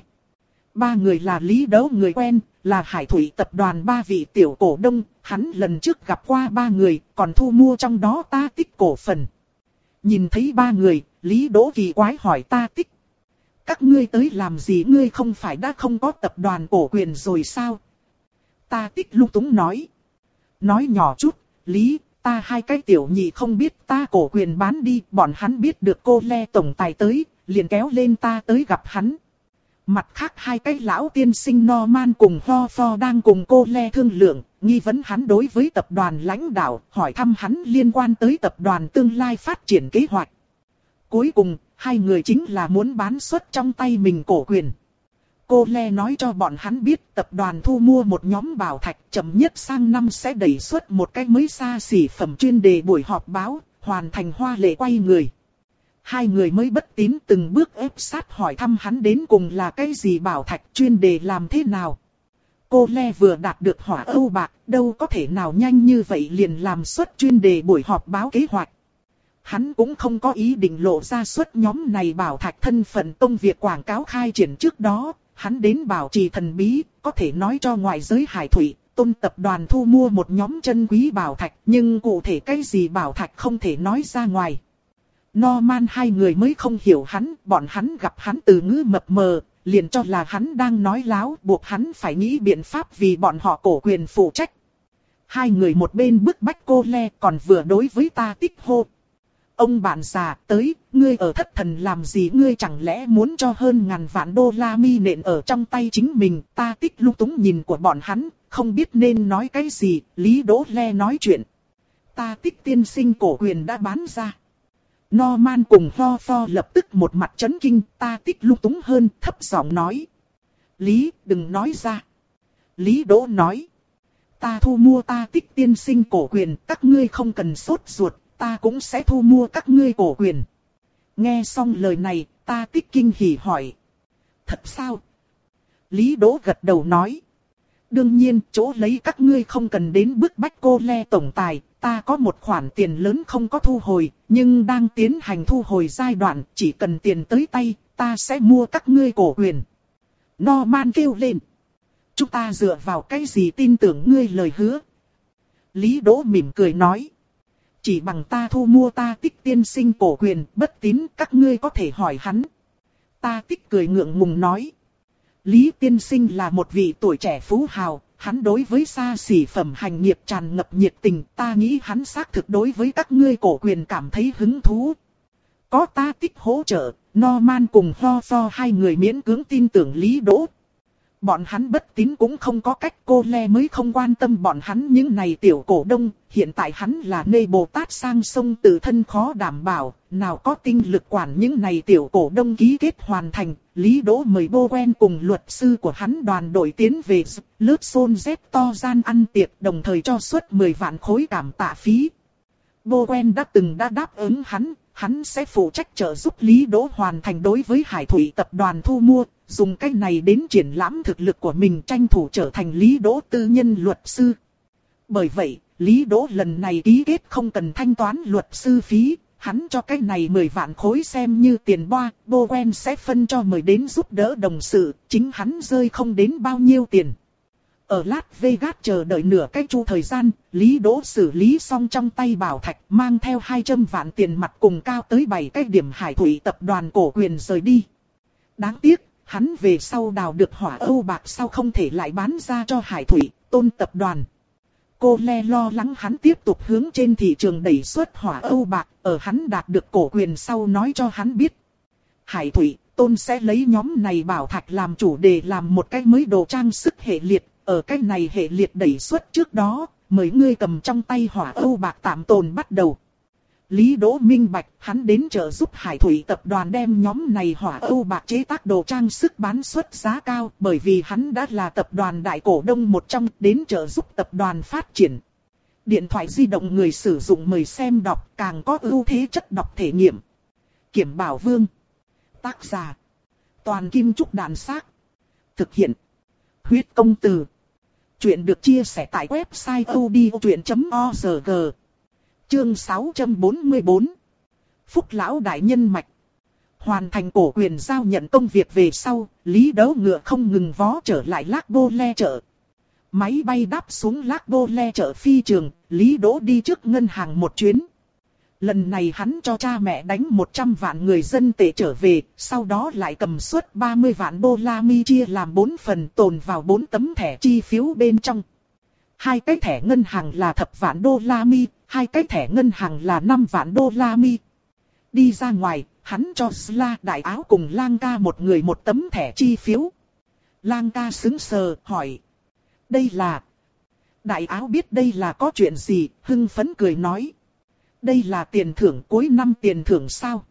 Ba người là Lý Đấu người quen, là Hải Thủy tập đoàn ba vị tiểu cổ đông, hắn lần trước gặp qua ba người, còn thu mua trong đó Ta Tích cổ phần. Nhìn thấy ba người, Lý Đỗ kỳ quái hỏi Ta Tích. Các ngươi tới làm gì, ngươi không phải đã không có tập đoàn cổ quyền rồi sao? Ta Tích lung túng nói. Nói nhỏ chút, Lý, ta hai cái tiểu nhị không biết ta cổ quyền bán đi, bọn hắn biết được cô Le tổng tài tới, liền kéo lên ta tới gặp hắn. Mặt khác hai cái lão tiên sinh Norman cùng Ho Pho đang cùng cô Le thương lượng, nghi vấn hắn đối với tập đoàn lãnh đạo, hỏi thăm hắn liên quan tới tập đoàn tương lai phát triển kế hoạch. Cuối cùng, hai người chính là muốn bán suất trong tay mình cổ quyền. Cô Le nói cho bọn hắn biết tập đoàn thu mua một nhóm bảo thạch, chậm nhất sang năm sẽ đẩy xuất một cái mới xa xỉ phẩm chuyên đề buổi họp báo, hoàn thành hoa lệ quay người. Hai người mới bất tín từng bước ép sát hỏi thăm hắn đến cùng là cái gì bảo thạch, chuyên đề làm thế nào. Cô Le vừa đạt được hỏa âu bạc, đâu có thể nào nhanh như vậy liền làm xuất chuyên đề buổi họp báo kế hoạch. Hắn cũng không có ý định lộ ra suất nhóm này bảo thạch thân phận công việc quảng cáo khai triển trước đó. Hắn đến bảo trì thần bí, có thể nói cho ngoại giới Hải Thủy, Tôn tập đoàn thu mua một nhóm chân quý bảo thạch, nhưng cụ thể cái gì bảo thạch không thể nói ra ngoài. Norman hai người mới không hiểu hắn, bọn hắn gặp hắn từ ngữ mập mờ, liền cho là hắn đang nói láo, buộc hắn phải nghĩ biện pháp vì bọn họ cổ quyền phụ trách. Hai người một bên bức bách cô Le, còn vừa đối với Ta Tích hô. Ông bạn già tới, ngươi ở thất thần làm gì, ngươi chẳng lẽ muốn cho hơn ngàn vạn đô la mi nện ở trong tay chính mình. Ta Tích lung túng nhìn của bọn hắn, không biết nên nói cái gì. Lý Đỗ Le nói chuyện. Ta Tích tiên sinh cổ quyền đã bán ra. Norman cùng Ho Pho lập tức một mặt chấn kinh. Ta Tích lung túng hơn, thấp giọng nói. Lý, đừng nói ra. Lý Đỗ nói. Ta thu mua Ta Tích tiên sinh cổ quyền, các ngươi không cần sốt ruột. Ta cũng sẽ thu mua các ngươi cổ quyền. Nghe xong lời này, Ta Tích kinh hỉ hỏi. Thật sao? Lý Đỗ gật đầu nói. Đương nhiên, chỗ lấy các ngươi không cần đến bức bách cô Le tổng tài. Ta có một khoản tiền lớn không có thu hồi, nhưng đang tiến hành thu hồi giai đoạn, chỉ cần tiền tới tay, ta sẽ mua các ngươi cổ quyền. Norman kêu lên. Chúng ta dựa vào cái gì tin tưởng ngươi lời hứa? Lý Đỗ mỉm cười nói. Chỉ bằng ta thu mua Ta Tích tiên sinh cổ quyền, bất tín các ngươi có thể hỏi hắn. Ta Tích cười ngượng ngùng nói. Lý tiên sinh là một vị tuổi trẻ phú hào, hắn đối với xa xỉ phẩm hành nghiệp tràn ngập nhiệt tình, ta nghĩ hắn xác thực đối với các ngươi cổ quyền cảm thấy hứng thú. Có Ta Tích hỗ trợ, Norman cùng Ho Pho hai người miễn cưỡng tin tưởng Lý Đỗ. Bọn hắn bất tín cũng không có cách, cô Le mới không quan tâm bọn hắn những này tiểu cổ đông, hiện tại hắn là nê Bồ Tát sang sông tự thân khó đảm bảo, nào có tinh lực quản những này tiểu cổ đông ký kết hoàn thành. Lý Đỗ mời Bowen cùng luật sư của hắn đoàn đội tiến về lớp Son Z to gian ăn tiệc, đồng thời cho suất mười vạn khối cảm tạ phí. Bowen đã từng đã đáp ứng hắn, hắn sẽ phụ trách trợ giúp Lý Đỗ hoàn thành đối với Hải Thủy tập đoàn thu mua, dùng cách này đến triển lãm thực lực của mình, tranh thủ trở thành Lý Đỗ tư nhân luật sư. Bởi vậy, Lý Đỗ lần này ký kết không cần thanh toán luật sư phí, hắn cho cái này mười vạn khối xem như tiền boa, Bowen sẽ phân cho mời đến giúp đỡ đồng sự, chính hắn rơi không đến bao nhiêu tiền. Ở Las Vegas chờ đợi nửa cái chu thời gian, Lý Đỗ xử lý xong trong tay bảo thạch, mang theo hai trăm vạn tiền mặt cùng cao tới bảy cái điểm Hải Thủy tập đoàn cổ quyền rời đi. Đáng tiếc, hắn về sau đào được hỏa âu bạc sau không thể lại bán ra cho Hải Thủy, Tôn tập đoàn. Cô Le lo lắng hắn tiếp tục hướng trên thị trường đẩy xuất hỏa âu bạc, ở hắn đạt được cổ quyền sau nói cho hắn biết. Hải Thủy, Tôn sẽ lấy nhóm này bảo thạch làm chủ đề làm một cái mới đồ trang sức hệ liệt, ở cái này hệ liệt đẩy xuất trước đó, mời ngươi cầm trong tay hỏa âu bạc tạm tồn bắt đầu. Lý Đỗ minh bạch, hắn đến trợ giúp Hải Thủy tập đoàn đem nhóm này hỏa âu bạc chế tác đồ trang sức bán xuất giá cao, bởi vì hắn đã là tập đoàn đại cổ đông một trong, đến trợ giúp tập đoàn phát triển. Điện thoại di động người sử dụng mời xem đọc, càng có ưu thế chất đọc thể nghiệm. Kiểm Bảo Vương. Tác giả: Toàn Kim Trúc Đàn Xác. Thực hiện: Huyết Công Từ. Chuyện được chia sẻ tại website odchuyện chấm org. Chương sáu trăm bốn mươi bốn. Phúc lão đại nhân mạch. Hoàn thành cổ quyền giao nhận công việc về sau, Lý Đấu Ngựa không ngừng vó trở lại Lác Bô Le chợ. Máy bay đáp xuống Lác Bô Le chợ phi trường, Lý Đỗ đi trước ngân hàng một chuyến. Lần này hắn cho cha mẹ đánh một trăm vạn người dân tệ trở về, sau đó lại cầm suất ba mươi vạn đô la mi chia làm bốn phần tồn vào bốn tấm thẻ chi phiếu bên trong. Hai cái thẻ ngân hàng là thập vạn đô la mi, hai cái thẻ ngân hàng là năm vạn đô la mi. Đi ra ngoài, hắn cho Sla Đại Áo cùng Lang Ca một người một tấm thẻ chi phiếu. Lang Ca sững sờ, hỏi. Đây là... Đại Áo biết đây là có chuyện gì, hưng phấn cười nói. Đây là tiền thưởng cuối năm tiền thưởng sao?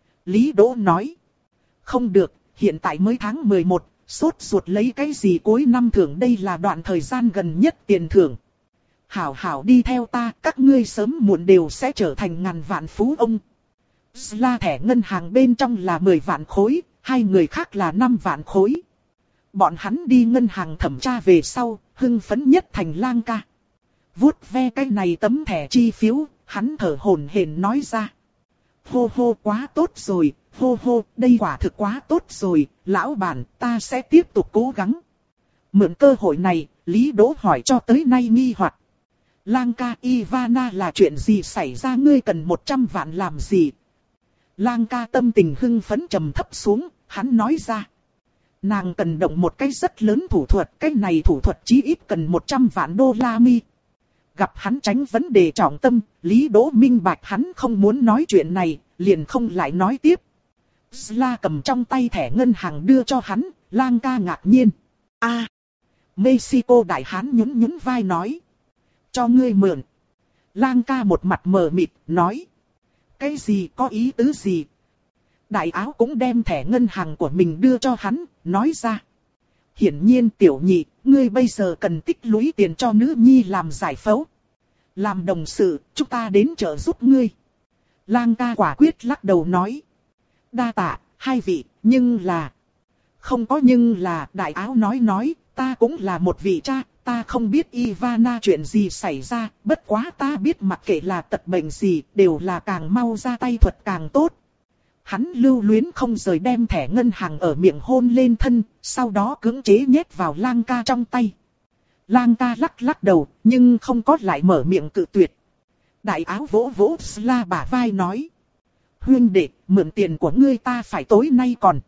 Lý Đỗ nói. Không được, hiện tại mới tháng mười một, sốt ruột lấy cái gì cuối năm thưởng, đây là đoạn thời gian gần nhất tiền thưởng. Hảo hảo đi theo ta, các ngươi sớm muộn đều sẽ trở thành ngàn vạn phú ông. Sla thẻ ngân hàng bên trong là mười vạn khối, hai người khác là năm vạn khối. Bọn hắn đi ngân hàng thẩm tra về sau, hưng phấn nhất thành Lang Ca. Vuốt ve cái này tấm thẻ chi phiếu, hắn thở hổn hển nói ra. Hô hô quá tốt rồi, hô hô, đây quả thực quá tốt rồi, lão bản, ta sẽ tiếp tục cố gắng. Mượn cơ hội này, Lý Đỗ hỏi cho tới nay nghi hoặc. Lang Ca, Ivana là chuyện gì xảy ra, ngươi cần một trăm vạn làm gì? Lang Ca tâm tình hưng phấn trầm thấp xuống, hắn nói ra. Nàng cần động một cái rất lớn thủ thuật, cái này thủ thuật chí ít cần một trăm vạn đô la mi. Gặp hắn tránh vấn đề trọng tâm, Lý Đỗ minh bạch hắn không muốn nói chuyện này, liền không lại nói tiếp. Sla cầm trong tay thẻ ngân hàng đưa cho hắn, Lang Ca ngạc nhiên. A, à, Mexico đại hán nhún nhún vai nói. Cho ngươi mượn. Lang Ca một mặt mờ mịt, nói. Cái gì, có ý tứ gì? Đại Áo cũng đem thẻ ngân hàng của mình đưa cho hắn, nói ra. Hiển nhiên tiểu nhị, ngươi bây giờ cần tích lũy tiền cho nữ nhi làm giải phẫu. Làm đồng sự, chúng ta đến trợ giúp ngươi. Lang Ca quả quyết lắc đầu nói. Đa tạ, hai vị, nhưng là... Không có nhưng là, Đại Áo nói nói, ta cũng là một vị cha, ta không biết Ivana chuyện gì xảy ra, bất quá ta biết mặc kệ là tật bệnh gì, đều là càng mau ra tay thuật càng tốt. Hắn lưu luyến không rời đem thẻ ngân hàng ở miệng hôn lên thân, sau đó cưỡng chế nhét vào Lang Ca trong tay. Lang Ca lắc lắc đầu, nhưng không có lại mở miệng cự tuyệt. Đại Áo vỗ vỗ Sla bả vai nói. Huynh đệ, mượn tiền của ngươi ta phải tối nay còn.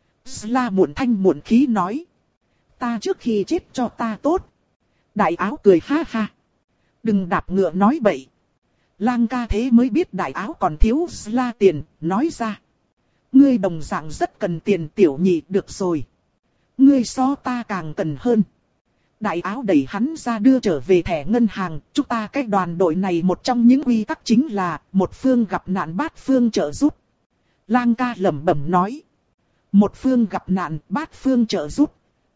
Sla muộn thanh muộn khí nói. Ta trước khi chết cho ta tốt. Đại Áo cười ha ha. Đừng đạp ngựa nói bậy. Lang Ca thế mới biết Đại Áo còn thiếu Sla tiền, nói ra. Ngươi đồng dạng rất cần tiền tiểu nhị, được rồi. Ngươi so ta càng cần hơn. Đại Áo đẩy hắn ra đưa trở về thẻ ngân hàng. Chúng ta cái đoàn đội này một trong những quy tắc chính là một phương gặp nạn bát phương trợ giúp. Lang Ca lẩm bẩm nói. Một phương gặp nạn bát phương trợ giúp.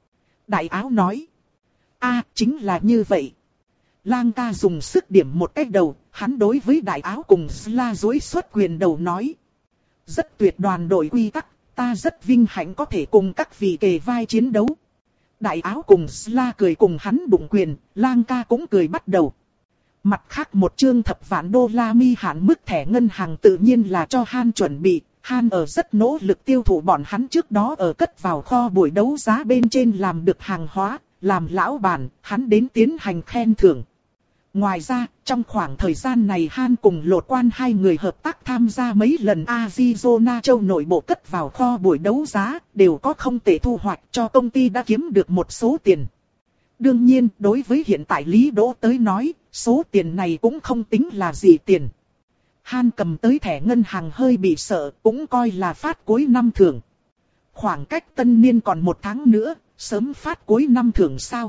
Đại Áo nói. A, chính là như vậy. Lang Ca dùng sức điểm một cái đầu, hắn đối với Đại Áo cùng Sla duỗi xuất quyền đầu nói. Rất tuyệt đoàn đội quy tắc, ta rất vinh hạnh có thể cùng các vị kề vai chiến đấu. Đại Áo cùng Sla cười cùng hắn đụng quyền, Lang Ca cũng cười bắt đầu. Mặt khác một chương thập vạn đô la mi hạn mức thẻ ngân hàng tự nhiên là cho Han chuẩn bị. Han ở rất nỗ lực tiêu thụ bọn hắn trước đó ở cất vào kho buổi đấu giá bên trên làm được hàng hóa, làm lão bản, hắn đến tiến hành khen thưởng. Ngoài ra, trong khoảng thời gian này Han cùng Lột Quan hai người hợp tác tham gia mấy lần Arizona châu nội bộ cất vào kho buổi đấu giá, đều có không tệ thu hoạch, cho công ty đã kiếm được một số tiền. Đương nhiên, đối với hiện tại Lý Đỗ tới nói, số tiền này cũng không tính là gì tiền. Han cầm tới thẻ ngân hàng hơi bị sợ, cũng coi là phát cuối năm thưởng. Khoảng cách tân niên còn một tháng nữa, sớm phát cuối năm thưởng sao?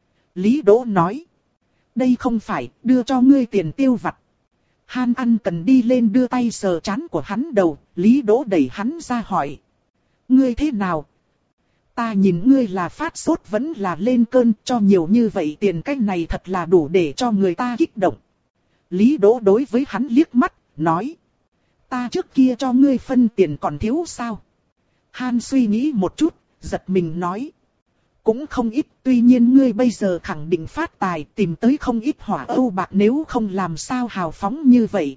Lý Đỗ nói. Đây không phải, đưa cho ngươi tiền tiêu vặt. Han ăn cần đi lên đưa tay sờ trán của hắn đầu, Lý Đỗ đẩy hắn ra hỏi. Ngươi thế nào? Ta nhìn ngươi là phát sốt vẫn là lên cơn, cho nhiều như vậy tiền cách này thật là đủ để cho người ta kích động. Lý Đỗ đối với hắn liếc mắt, nói. Ta trước kia cho ngươi phân tiền còn thiếu sao? Han suy nghĩ một chút, giật mình nói. cũng không ít, tuy nhiên ngươi bây giờ khẳng định phát tài, tìm tới không ít hỏa âu bạc, nếu không làm sao hào phóng như vậy.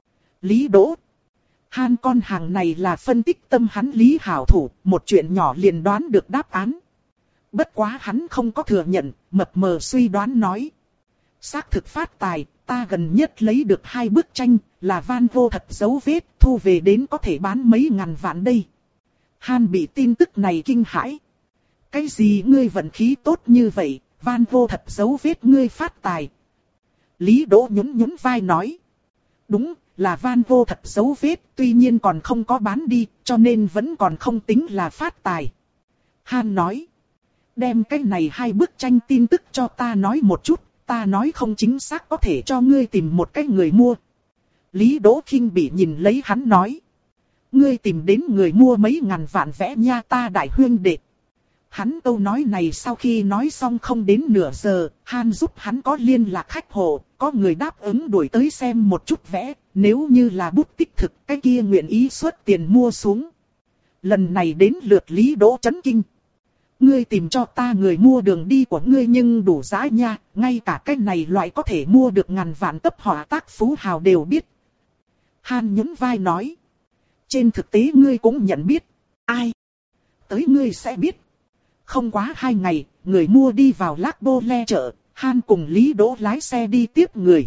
Lý Đỗ. Han con hàng này là phân tích tâm hắn Lý hảo thủ, một chuyện nhỏ liền đoán được đáp án. Bất quá hắn không có thừa nhận, mập mờ suy đoán nói. Xác thực phát tài, ta gần nhất lấy được hai bức tranh, là van vô thật dấu vết, thu về đến có thể bán mấy ngàn vạn đây. Han bị tin tức này kinh hãi. Cái gì ngươi vận khí tốt như vậy, van vô thật dấu vết ngươi phát tài. Lý Đỗ nhún nhún vai nói. Đúng, là van vô thật dấu vết, tuy nhiên còn không có bán đi, cho nên vẫn còn không tính là phát tài. Han nói. Đem cái này hai bức tranh tin tức cho ta nói một chút, ta nói không chính xác có thể cho ngươi tìm một cái người mua. Lý Đỗ khinh bỉ nhìn lấy hắn nói. Ngươi tìm đến người mua mấy ngàn vạn vẽ nha ta đại huyên đệ. Hắn câu nói này sau khi nói xong không đến nửa giờ, Han giúp hắn có liên lạc khách hộ, có người đáp ứng đuổi tới xem một chút vẽ, nếu như là bút tích thực, cái kia nguyện ý xuất tiền mua xuống. Lần này đến lượt Lý Đỗ chấn kinh. Ngươi tìm cho ta người mua đường đi của ngươi nhưng đủ giá nha, ngay cả cái này loại có thể mua được ngàn vạn cấp họa tác phú hào đều biết. Han nhún vai nói. Trên thực tế ngươi cũng nhận biết. Ai? Tới ngươi sẽ biết. Không quá hai ngày, người mua đi vào Lác Bô Le chợ, Han cùng Lý Đỗ lái xe đi tiếp người.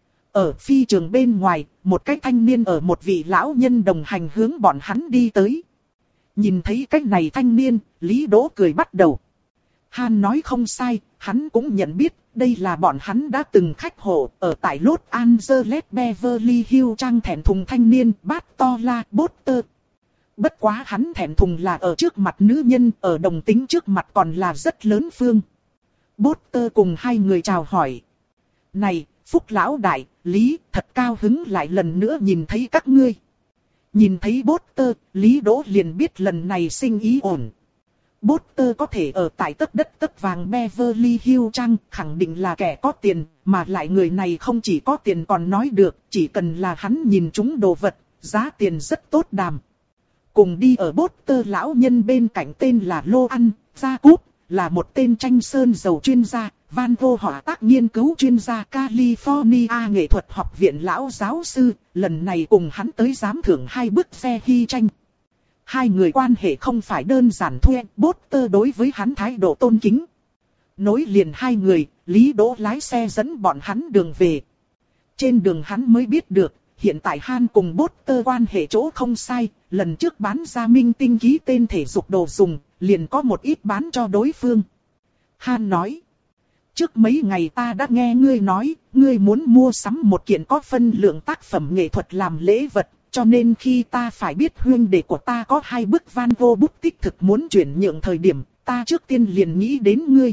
Ở phi trường bên ngoài, một cái thanh niên ở một vị lão nhân đồng hành hướng bọn hắn đi tới. Nhìn thấy cái này thanh niên, Lý Đỗ cười bắt đầu. Han nói không sai, hắn cũng nhận biết, đây là bọn hắn đã từng khách hộ ở tại Los Angeles Beverly Hills trang thẹn thùng thanh niên Bartola Potter. Bất quá hắn thẹn thùng là ở trước mặt nữ nhân, ở đồng tính trước mặt còn là rất lớn phương. Potter cùng hai người chào hỏi. Này, Phúc lão đại, Lý, thật cao hứng lại lần nữa nhìn thấy các ngươi. Nhìn thấy Potter, Lý Đỗ liền biết lần này sinh ý ổn. Potter có thể ở tại tất đất tất vàng Beverly Hills trang, khẳng định là kẻ có tiền, mà lại người này không chỉ có tiền còn nói được, chỉ cần là hắn nhìn chúng đồ vật, giá tiền rất tốt đàm. Cùng đi ở Potter lão nhân bên cạnh tên là Lô Ăn, Gia Cúp, là một tên tranh sơn dầu chuyên gia, Van Gogh họa tác nghiên cứu chuyên gia California nghệ thuật học viện lão giáo sư, lần này cùng hắn tới giám thưởng hai bức xe hy tranh. Hai người quan hệ không phải đơn giản thuê, Potter đối với hắn thái độ tôn kính. Nối liền hai người, Lý Đỗ lái xe dẫn bọn hắn đường về. Trên đường hắn mới biết được, hiện tại Han cùng Potter quan hệ chỗ không sai, lần trước bán ra minh tinh ký tên thể dục đồ dùng, liền có một ít bán cho đối phương. Han nói. Trước mấy ngày ta đã nghe ngươi nói, ngươi muốn mua sắm một kiện có phân lượng tác phẩm nghệ thuật làm lễ vật, cho nên khi ta phải biết huynh đệ của ta có hai bức Van Gogh bút tích thực muốn chuyển nhượng thời điểm, ta trước tiên liền nghĩ đến ngươi.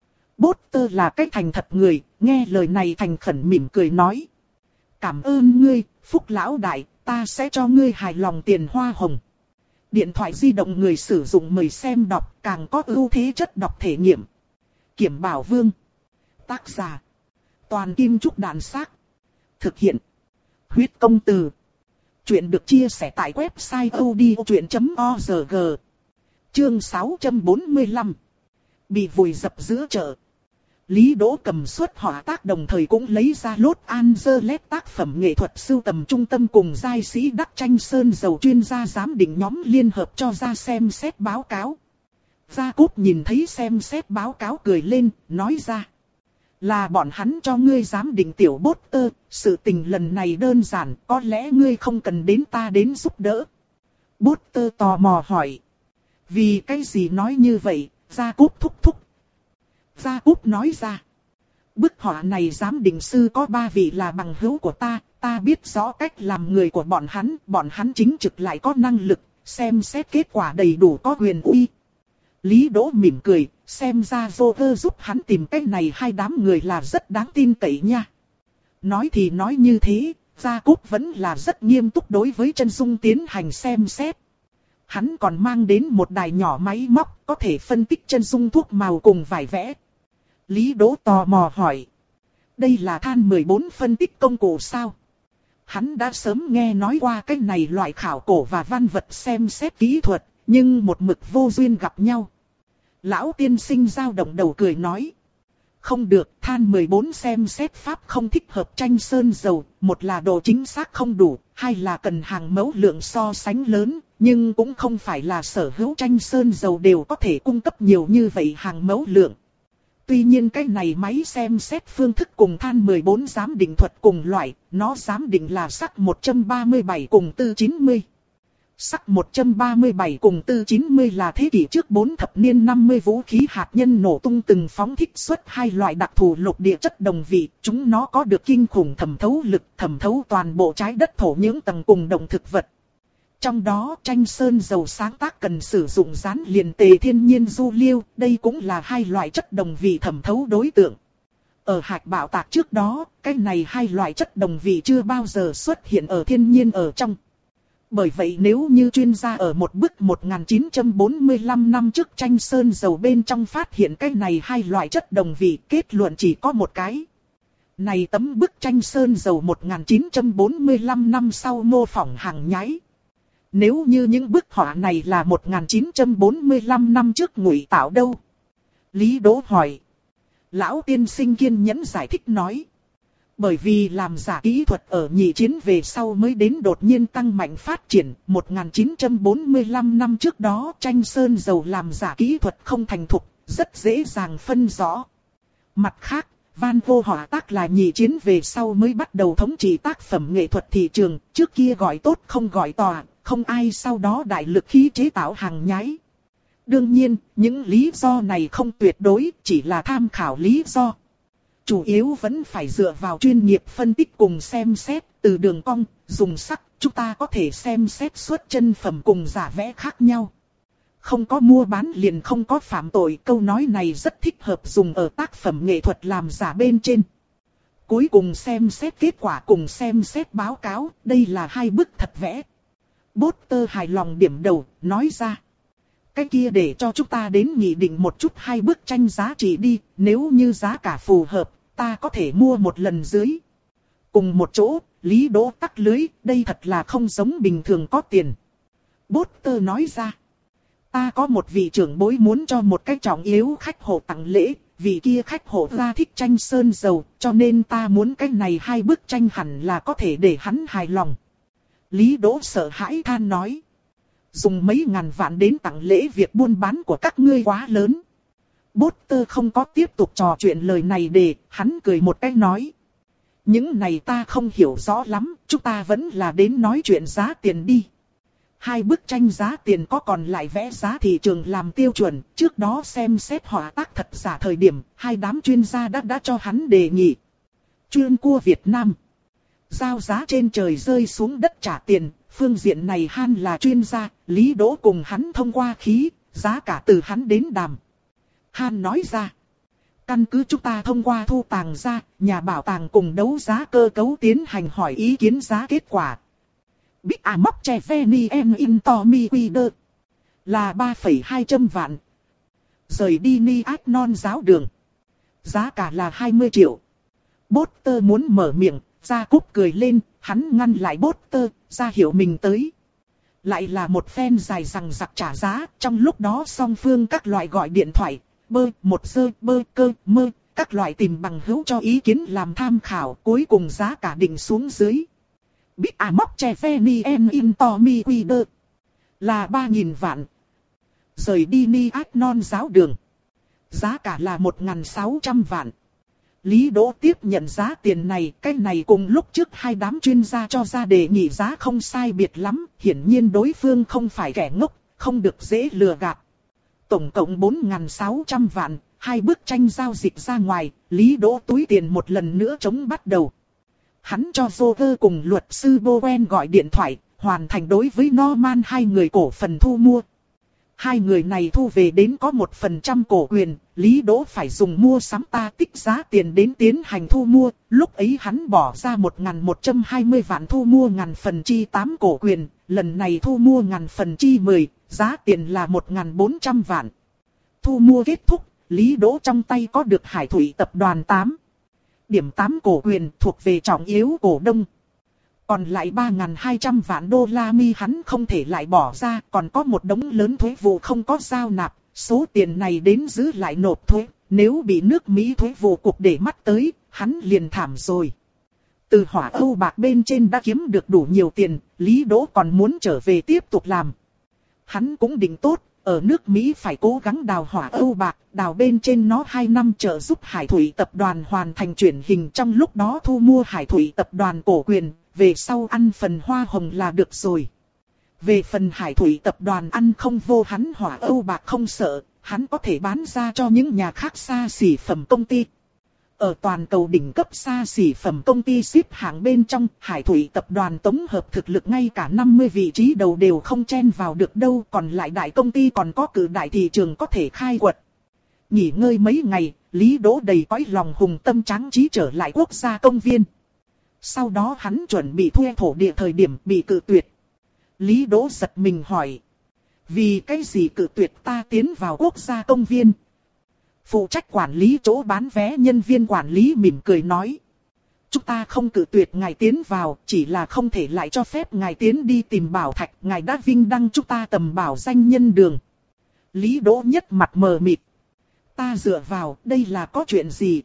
Potter là cái thành thật người, nghe lời này thành khẩn mỉm cười nói. Cảm ơn ngươi, Phúc lão đại, ta sẽ cho ngươi hài lòng tiền hoa hồng. Điện thoại di động người sử dụng mời xem đọc, càng có ưu thế chất đọc thể nghiệm. Kiểm Bảo Vương. Tác giả. Toàn Kim Trúc Đàn Xác. Thực hiện. Huyết Công Từ. Chuyện được chia sẻ tại website odchuyện chấm org. Chương sáu trăm bốn mươi lăm. Bị vùi dập giữa chợ. Lý Đỗ cầm suất họa tác đồng thời cũng lấy ra Los Angeles tác phẩm nghệ thuật sưu tầm trung tâm cùng giai sĩ đắc tranh sơn dầu chuyên gia giám định nhóm liên hợp cho ra xem xét báo cáo. Gia Cúp nhìn thấy xem xét báo cáo cười lên, nói ra. Là bọn hắn cho ngươi giám định tiểu Potter, sự tình lần này đơn giản, có lẽ ngươi không cần đến ta đến giúp đỡ. Potter tò mò hỏi. Vì cái gì nói như vậy, Gia Cúp thúc thúc. Gia Cúp nói ra. Bức họa này giám định sư có ba vị là bằng hữu của ta, ta biết rõ cách làm người của bọn hắn, bọn hắn chính trực lại có năng lực, xem xét kết quả đầy đủ có quyền uy. Lý Đỗ mỉm cười, xem ra Joker giúp hắn tìm cái này hai đám người là rất đáng tin cậy nha. Nói thì nói như thế, Gia Cúp vẫn là rất nghiêm túc đối với chân dung tiến hành xem xét. Hắn còn mang đến một đài nhỏ máy móc có thể phân tích chân dung thuốc màu cùng vải vẽ. Lý Đỗ tò mò hỏi. Đây là than mười bốn phân tích công cụ sao? Hắn đã sớm nghe nói qua cái này loại khảo cổ và văn vật xem xét kỹ thuật, nhưng một mực vô duyên gặp nhau. Lão tiên sinh dao động đầu cười nói. Không được, than mười bốn xem xét pháp không thích hợp tranh sơn dầu, một là độ chính xác không đủ, hai là cần hàng mẫu lượng so sánh lớn, nhưng cũng không phải là sở hữu tranh sơn dầu đều có thể cung cấp nhiều như vậy hàng mẫu lượng. Tuy nhiên cái này máy xem xét phương thức cùng than mười bốn giám định thuật cùng loại, nó giám định là sắc một trăm ba mươi bảy cùng tư chín mươi. Sắc một trăm ba mươi bảy cùng tư chín mươi là thế kỷ trước bốn thập niên năm mươi vũ khí hạt nhân nổ tung từng phóng thích xuất hai loại đặc thù lục địa chất đồng vị. Chúng nó có được kinh khủng thẩm thấu lực, thẩm thấu toàn bộ trái đất thổ những tầng cùng động thực vật. Trong đó tranh sơn dầu sáng tác cần sử dụng rán liền tề thiên nhiên du liêu, đây cũng là hai loại chất đồng vị thẩm thấu đối tượng. Ở hạch bạo tạc trước đó, cái này hai loại chất đồng vị chưa bao giờ xuất hiện ở thiên nhiên ở trong. Bởi vậy nếu như chuyên gia ở một bức một nghìn chín trăm bốn mươi lăm năm trước tranh sơn dầu bên trong phát hiện cái này hai loại chất đồng vị, kết luận chỉ có một cái. Này tấm bức tranh sơn dầu một nghìn chín trăm bốn mươi lăm năm sau mô phỏng hàng nhái. Nếu như những bức họa này là một nghìn chín trăm bốn mươi lăm năm trước ngụy tạo đâu? Lý Đỗ hỏi. Lão tiên sinh kiên nhẫn giải thích nói. Bởi vì làm giả kỹ thuật ở nhị chiến về sau mới đến đột nhiên tăng mạnh phát triển, một nghìn chín trăm bốn mươi lăm năm trước đó tranh sơn dầu làm giả kỹ thuật không thành thục, rất dễ dàng phân rõ. Mặt khác, Van Gogh họa tác là nhị chiến về sau mới bắt đầu thống trị tác phẩm nghệ thuật thị trường, trước kia gọi tốt không gọi tòa, không ai sau đó đại lực khí chế tạo hàng nhái. Đương nhiên, những lý do này không tuyệt đối, chỉ là tham khảo lý do. Chủ yếu vẫn phải dựa vào chuyên nghiệp phân tích cùng xem xét, từ đường cong, dùng sắc, chúng ta có thể xem xét xuất chân phẩm cùng giả vẽ khác nhau. Không có mua bán liền không có phạm tội, câu nói này rất thích hợp dùng ở tác phẩm nghệ thuật làm giả bên trên. Cuối cùng xem xét kết quả cùng xem xét báo cáo, đây là hai bức thật vẽ. Potter hài lòng điểm đầu, nói ra. Cái kia để cho chúng ta đến nghị định một chút hai bức tranh giá trị đi, nếu như giá cả phù hợp, ta có thể mua một lần dưới. Cùng một chỗ, Lý Đỗ tắc lưới, đây thật là không giống bình thường có tiền. Potter nói ra. Ta có một vị trưởng bối muốn cho một cái trọng yếu khách hộ tặng lễ, vị kia khách hộ ra thích tranh sơn dầu, cho nên ta muốn cái này hai bức tranh hẳn là có thể để hắn hài lòng. Lý Đỗ sợ hãi than nói. Dùng mấy ngàn vạn đến tặng lễ, việc buôn bán của các ngươi quá lớn. Potter không có tiếp tục trò chuyện lời này để, hắn cười một cái nói. Những này ta không hiểu rõ lắm, chúng ta vẫn là đến nói chuyện giá tiền đi. Hai bức tranh giá tiền có còn lại vẽ giá thị trường làm tiêu chuẩn, trước đó xem xét họa tác thật giả thời điểm, hai đám chuyên gia đã đã cho hắn đề nghị. Chuyên cua Việt Nam. Giao giá trên trời rơi xuống đất trả tiền, phương diện này Han là chuyên gia, Lý Đỗ cùng hắn thông qua khí, giá cả từ hắn đến đàm. Han nói ra, căn cứ chúng ta thông qua thu tàng ra, nhà bảo tàng cùng đấu giá cơ cấu tiến hành hỏi ý kiến giá kết quả. Big A móc che Veni en in Tommy Quider là ba phẩy hai trăm vạn. Rời đi Ni Ác Non giáo đường. Giá cả là hai mươi triệu. Potter muốn mở miệng, Gia Cúc cười lên, hắn ngăn lại Potter, ra hiểu mình tới. Lại là một phen dài rằng giặc trả giá, trong lúc đó song phương các loại gọi điện thoại, bơ, một sơ, bơ, cơ, mơ, các loại tìm bằng hữu cho ý kiến làm tham khảo, cuối cùng giá cả định xuống dưới. Big A móc che Veni en in Tommy Quider là ba nghìn vạn. Rời đi Ni Ác Non giáo đường. Giá cả là một nghìn sáu trăm vạn. Lý Đỗ tiếp nhận giá tiền này, cái này cùng lúc trước hai đám chuyên gia cho ra đề nghị giá không sai biệt lắm, hiển nhiên đối phương không phải kẻ ngốc, không được dễ lừa gạt. Tổng cộng bốn nghìn sáu trăm vạn, hai bức tranh giao dịch ra ngoài, Lý Đỗ túi tiền một lần nữa chống bắt đầu. Hắn cho Joker cùng luật sư Bowen gọi điện thoại, hoàn thành đối với Norman hai người cổ phần thu mua. Hai người này thu về đến có một phần trăm cổ quyền, Lý Đỗ phải dùng mua sắm ta tích giá tiền đến tiến hành thu mua, lúc ấy hắn bỏ ra một nghìn một trăm hai mươi vạn thu mua ngàn phần chi tám cổ quyền, lần này thu mua ngàn phần chi mười, giá tiền là một nghìn bốn trăm vạn. Thu mua kết thúc, Lý Đỗ trong tay có được Hải Thủy tập đoàn tám điểm tám cổ quyền thuộc về trọng yếu cổ đông. Còn lại ba nghìn hai trăm vạn đô la mi hắn không thể lại bỏ ra, còn có một đống lớn thuế vụ không có giao nạp, Số tiền này đến giữ lại nộp thuế, nếu bị nước Mỹ thuế vụ cục để mắt tới, hắn liền thảm rồi. Từ Hỏa Âu bạc bên trên đã kiếm được đủ nhiều tiền, Lý Đỗ còn muốn trở về tiếp tục làm. Hắn cũng định tốt, ở nước Mỹ phải cố gắng đào Hỏa Âu bạc, đào bên trên nó hai năm trợ giúp Hải Thủy tập đoàn hoàn thành chuyển hình, trong lúc đó thu mua Hải Thủy tập đoàn cổ quyền, về sau ăn phần hoa hồng là được rồi. Về phần Hải Thủy tập đoàn ăn không vô hắn Hỏa Âu bạc không sợ, hắn có thể bán ra cho những nhà khác xa xỉ phẩm công ty. Ở toàn cầu đỉnh cấp xa xỉ phẩm công ty xếp hạng bên trong, Hải Thủy tập đoàn tổng hợp thực lực ngay cả năm mươi vị trí đầu đều không chen vào được đâu, còn lại đại công ty còn có cử đại thị trường có thể khai quật. Nghỉ ngơi mấy ngày, Lý Đỗ đầy cõi lòng hùng tâm tráng trí trở lại quốc gia công viên. Sau đó hắn chuẩn bị thuê thổ địa thời điểm bị cự tuyệt. Lý Đỗ giật mình hỏi. Vì cái gì cự tuyệt ta tiến vào quốc gia công viên? Phụ trách quản lý chỗ bán vé nhân viên quản lý mỉm cười nói. Chúng ta không cự tuyệt ngài tiến vào, chỉ là không thể lại cho phép ngài tiến đi tìm bảo thạch. Ngài đã vinh đăng chúng ta tầm bảo danh nhân đường. Lý Đỗ nhất mặt mờ mịt. Ta dựa vào, đây là có chuyện gì?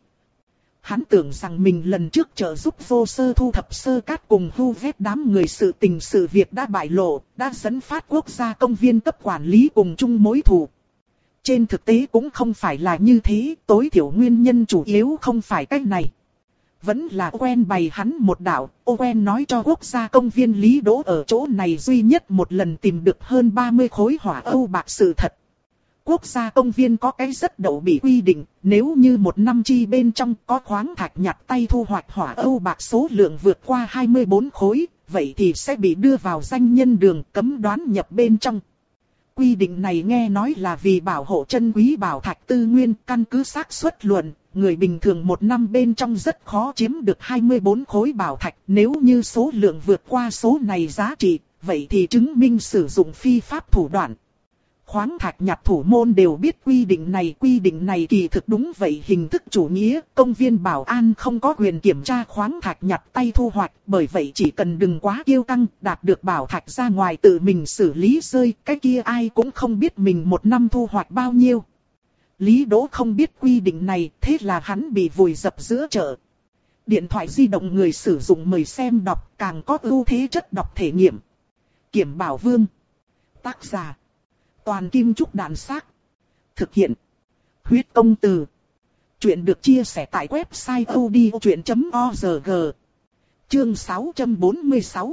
Hắn tưởng rằng mình lần trước trợ giúp vô sơ thu thập sơ cát cùng thu vét đám người sự tình sự việc đã bại lộ, đã dẫn phát quốc gia công viên cấp quản lý cùng chung mối thù. Trên thực tế cũng không phải là như thế, tối thiểu nguyên nhân chủ yếu không phải cách này. Vẫn là Owen bày hắn một đạo, Owen nói cho quốc gia công viên Lý Đỗ ở chỗ này duy nhất một lần tìm được hơn ba mươi khối Hỏa Âu bạc sự thật. Quốc gia công viên có cái rất đậu bị quy định, nếu như một năm chi bên trong có khoáng thạch nhặt tay thu hoạch Hỏa Âu bạc số lượng vượt qua hai mươi bốn khối, vậy thì sẽ bị đưa vào danh nhân đường cấm đoán nhập bên trong. Quy định này nghe nói là vì bảo hộ chân quý bảo thạch tư nguyên, căn cứ xác suất luận, người bình thường một năm bên trong rất khó chiếm được hai mươi bốn khối bảo thạch, nếu như số lượng vượt qua số này giá trị, vậy thì chứng minh sử dụng phi pháp thủ đoạn. Khoáng thạch nhặt thủ môn đều biết quy định này, quy định này kỳ thực đúng vậy hình thức chủ nghĩa, công viên bảo an không có quyền kiểm tra khoáng thạch nhặt tay thu hoạch, bởi vậy chỉ cần đừng quá kiêu căng, đạt được bảo thạch ra ngoài tự mình xử lý rơi, cái kia ai cũng không biết mình một năm thu hoạch bao nhiêu. Lý Đỗ không biết quy định này, thế là hắn bị vùi dập giữa chợ. Điện thoại di động người sử dụng mời xem đọc, càng có ưu thế chất đọc thể nghiệm. Kiểm Bảo Vương. Tác giả Toàn Kim Trúc Đạn Xác. Thực hiện Huyết Công Từ. Chuyện được chia sẻ tại website odchuyện chấm org. Chương sáu trăm bốn mươi sáu.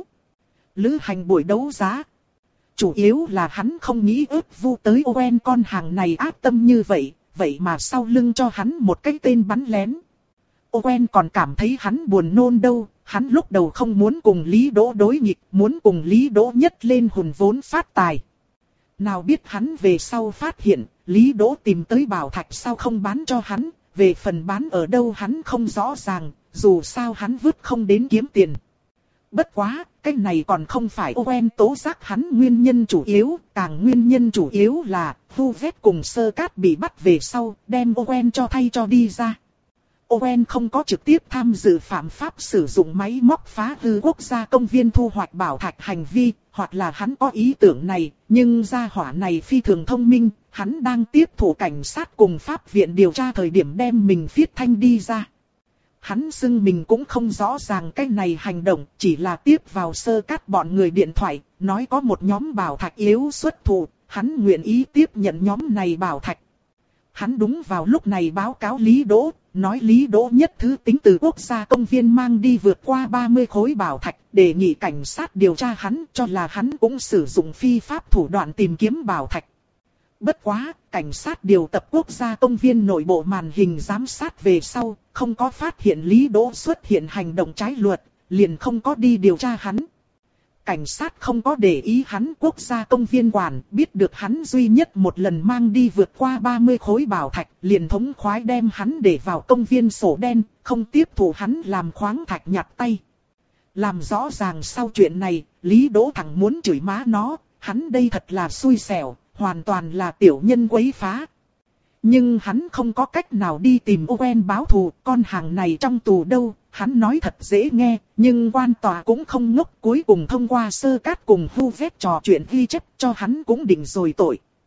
Lữ hành buổi đấu giá. Chủ yếu là hắn không nghĩ ước vu tới Owen con hàng này ác tâm như vậy, vậy mà sau lưng cho hắn một cái tên bắn lén. Owen còn cảm thấy hắn buồn nôn đâu, hắn lúc đầu không muốn cùng Lý Đỗ đối nghịch, muốn cùng Lý Đỗ nhất lên hùn vốn phát tài. Nào biết hắn về sau phát hiện, Lý Đỗ tìm tới bảo thạch sao không bán cho hắn, về phần bán ở đâu hắn không rõ ràng, dù sao hắn vứt không đến kiếm tiền. Bất quá, cái này còn không phải Owen tố giác hắn nguyên nhân chủ yếu, càng nguyên nhân chủ yếu là, Vu Vét cùng Sơ Cát bị bắt về sau, đem Owen cho thay cho đi ra. Owen không có trực tiếp tham dự phạm pháp sử dụng máy móc phá hư quốc gia công viên thu hoạch bảo thạch hành vi, hoặc là hắn có ý tưởng này, nhưng gia hỏa này phi thường thông minh, hắn đang tiếp thụ cảnh sát cùng pháp viện điều tra thời điểm đem mình viết thanh đi ra. Hắn xưng mình cũng không rõ ràng cái này hành động, chỉ là tiếp vào Sơ Cát bọn người điện thoại, nói có một nhóm bảo thạch yếu xuất thủ, hắn nguyện ý tiếp nhận nhóm này bảo thạch. Hắn đúng vào lúc này báo cáo Lý Đỗ, nói Lý Đỗ nhất thứ tính từ quốc gia công viên mang đi vượt qua ba mươi khối bảo thạch, đề nghị cảnh sát điều tra hắn, cho là hắn cũng sử dụng phi pháp thủ đoạn tìm kiếm bảo thạch. Bất quá, cảnh sát điều tập quốc gia công viên nội bộ màn hình giám sát về sau, không có phát hiện Lý Đỗ xuất hiện hành động trái luật, liền không có đi điều tra hắn. Cảnh sát không có để ý hắn, quốc gia công viên quản, biết được hắn duy nhất một lần mang đi vượt qua ba mươi khối bảo thạch, liền thống khoái đem hắn để vào công viên sổ đen, không tiếp thụ hắn làm khoáng thạch nhặt tay. Làm rõ ràng sau chuyện này, Lý Đỗ thẳng muốn chửi má nó, hắn đây thật là xui xẻo, hoàn toàn là tiểu nhân quấy phá. Nhưng hắn không có cách nào đi tìm Owen báo thù, con hàng này trong tù đâu, hắn nói thật dễ nghe, nhưng quan tòa cũng không ngốc, cuối cùng thông qua Sơ Cát cùng Vu Vét trò chuyện ghi chép cho hắn cũng định rồi tội.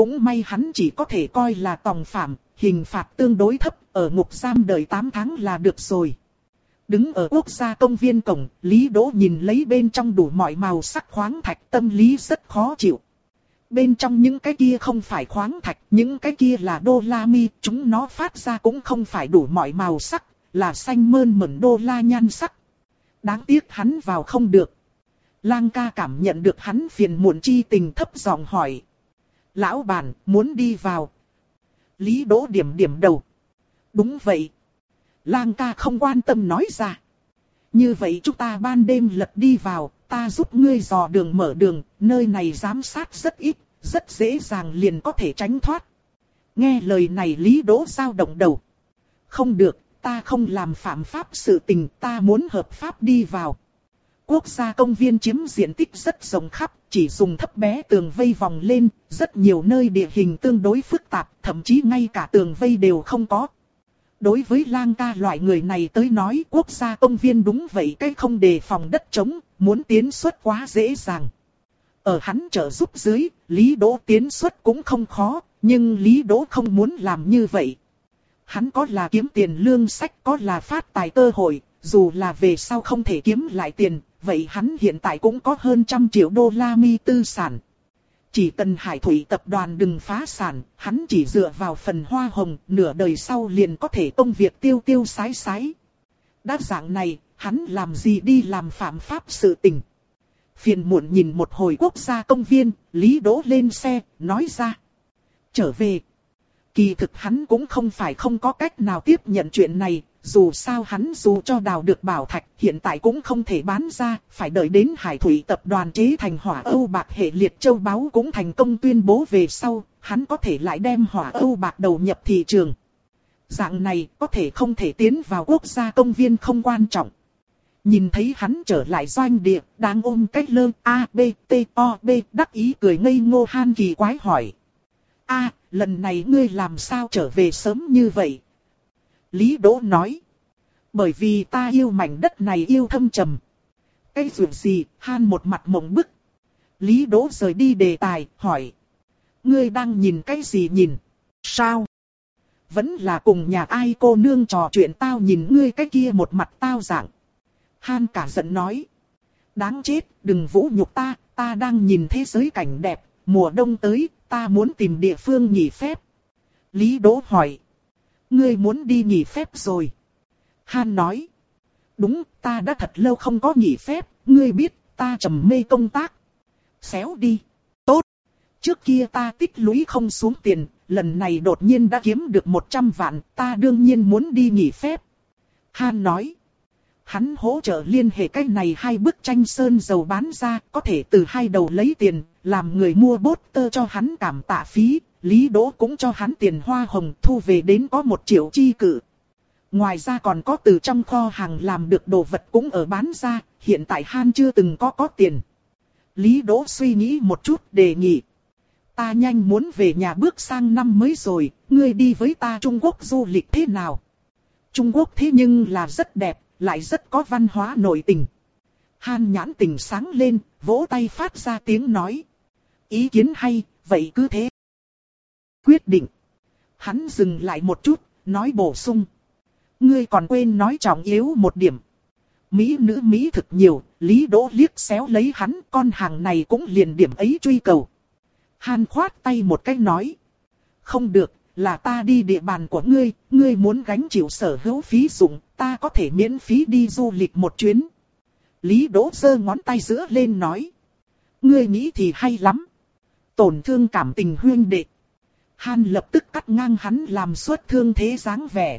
cũng may hắn chỉ có thể coi là tòng phạm, hình phạt tương đối thấp, ở ngục giam đợi tám tháng là được rồi. Đứng ở quốc gia công viên cổng, Lý Đỗ nhìn lấy bên trong đủ mọi màu sắc khoáng thạch, tâm lý rất khó chịu. Bên trong những cái kia không phải khoáng thạch, những cái kia là đô la mi, chúng nó phát ra cũng không phải đủ mọi màu sắc, là xanh mơn mởn đô la nhan sắc. Đáng tiếc hắn vào không được. Lang ca cảm nhận được hắn phiền muộn chi tình, thấp giọng hỏi. Lão bản, muốn đi vào. Lý Đỗ điểm điểm đầu. Đúng vậy. Lang ca không quan tâm nói ra. Như vậy chúng ta ban đêm lật đi vào, ta giúp ngươi dò đường mở đường, nơi này giám sát rất ít, rất dễ dàng liền có thể tránh thoát. Nghe lời này Lý Đỗ dao động đầu. Không được, ta không làm phạm pháp sự tình, ta muốn hợp pháp đi vào. Quốc gia công viên chiếm diện tích rất rộng khắp, chỉ dùng thấp bé tường vây vòng lên, rất nhiều nơi địa hình tương đối phức tạp, thậm chí ngay cả tường vây đều không có. Đối với Lang ca loại người này tới nói, quốc gia công viên đúng vậy, cái không đề phòng đất trống, muốn tiến xuất quá dễ dàng. Ở hắn trợ giúp dưới, Lý Đỗ tiến xuất cũng không khó, nhưng Lý Đỗ không muốn làm như vậy. Hắn có là kiếm tiền lương sách, có là phát tài cơ hội, dù là về sau không thể kiếm lại tiền, vậy hắn hiện tại cũng có hơn trăm triệu đô la mi tư sản. Chỉ cần Hải Thủy tập đoàn đừng phá sản, hắn chỉ dựa vào phần hoa hồng, nửa đời sau liền có thể công việc tiêu tiêu sái sái. Đã dạng này, hắn làm gì đi làm phạm pháp sự tình. Phiền muộn nhìn một hồi quốc gia công viên, Lý Đỗ lên xe, nói ra. Trở về. Kỳ thực hắn cũng không phải không có cách nào tiếp nhận chuyện này, dù sao hắn dù cho đào được bảo thạch, hiện tại cũng không thể bán ra, phải đợi đến Hải Thủy tập đoàn chế thành hỏa âu bạc hệ liệt châu báu cũng thành công tuyên bố về sau, hắn có thể lại đem hỏa âu bạc đầu nhập thị trường. Dạng này có thể không thể tiến vào quốc gia công viên không quan trọng. Nhìn thấy hắn trở lại doanh địa, đang ôm cách lơ A, B, T, O, B, đắc ý cười ngây ngô. Han kỳ quái hỏi. A, lần này ngươi làm sao trở về sớm như vậy? Lý Đỗ nói. Bởi vì ta yêu mảnh đất này yêu thâm trầm. Cái chuyện gì? Han một mặt mộng bức. Lý Đỗ rời đi đề tài, hỏi. Ngươi đang nhìn cái gì nhìn? Sao? Vẫn là cùng nhà ai cô nương trò chuyện, tao nhìn ngươi cái kia một mặt tao dạng. Han cả giận nói. Đáng chết, đừng vũ nhục ta, ta đang nhìn thế giới cảnh đẹp, mùa đông tới, ta muốn tìm địa phương nghỉ phép. Lý Đỗ hỏi. Ngươi muốn đi nghỉ phép rồi? Han nói. Đúng, ta đã thật lâu không có nghỉ phép, ngươi biết, ta trầm mê công tác. Xéo đi. Tốt. Trước kia ta tích lũy không xuống tiền, lần này đột nhiên đã kiếm được một trăm vạn, ta đương nhiên muốn đi nghỉ phép. Han nói. Hắn hỗ trợ liên hệ cái này hai bức tranh sơn dầu bán ra, có thể từ hai đầu lấy tiền, làm người mua poster cho hắn cảm tạ phí, Lý Đỗ cũng cho hắn tiền hoa hồng, thu về đến có một triệu chi cự. Ngoài ra còn có từ trong kho hàng làm được đồ vật cũng ở bán ra, hiện tại Han chưa từng có có tiền. Lý Đỗ suy nghĩ một chút đề nghị. Ta nhanh muốn về nhà bước sang năm mới rồi, ngươi đi với ta Trung Quốc du lịch thế nào? Trung Quốc thế nhưng là rất đẹp, lại rất có văn hóa nội tình. Han nhãn tình sáng lên, vỗ tay phát ra tiếng nói. Ý kiến hay, vậy cứ thế. Quyết định. Hắn dừng lại một chút, nói bổ sung. Ngươi còn quên nói trọng yếu một điểm. Mỹ nữ Mỹ thực nhiều, Lý Đỗ liếc xéo lấy hắn, con hàng này cũng liền điểm ấy truy cầu. Han khoát tay một cái nói. Không được, là ta đi địa bàn của ngươi, ngươi muốn gánh chịu sở hữu phí dụng, ta có thể miễn phí đi du lịch một chuyến. Lý Đỗ giơ ngón tay giữa lên nói. Ngươi nghĩ thì hay lắm. Tổn thương cảm tình huynh đệ. Han lập tức cắt ngang hắn làm suốt thương thế dáng vẻ.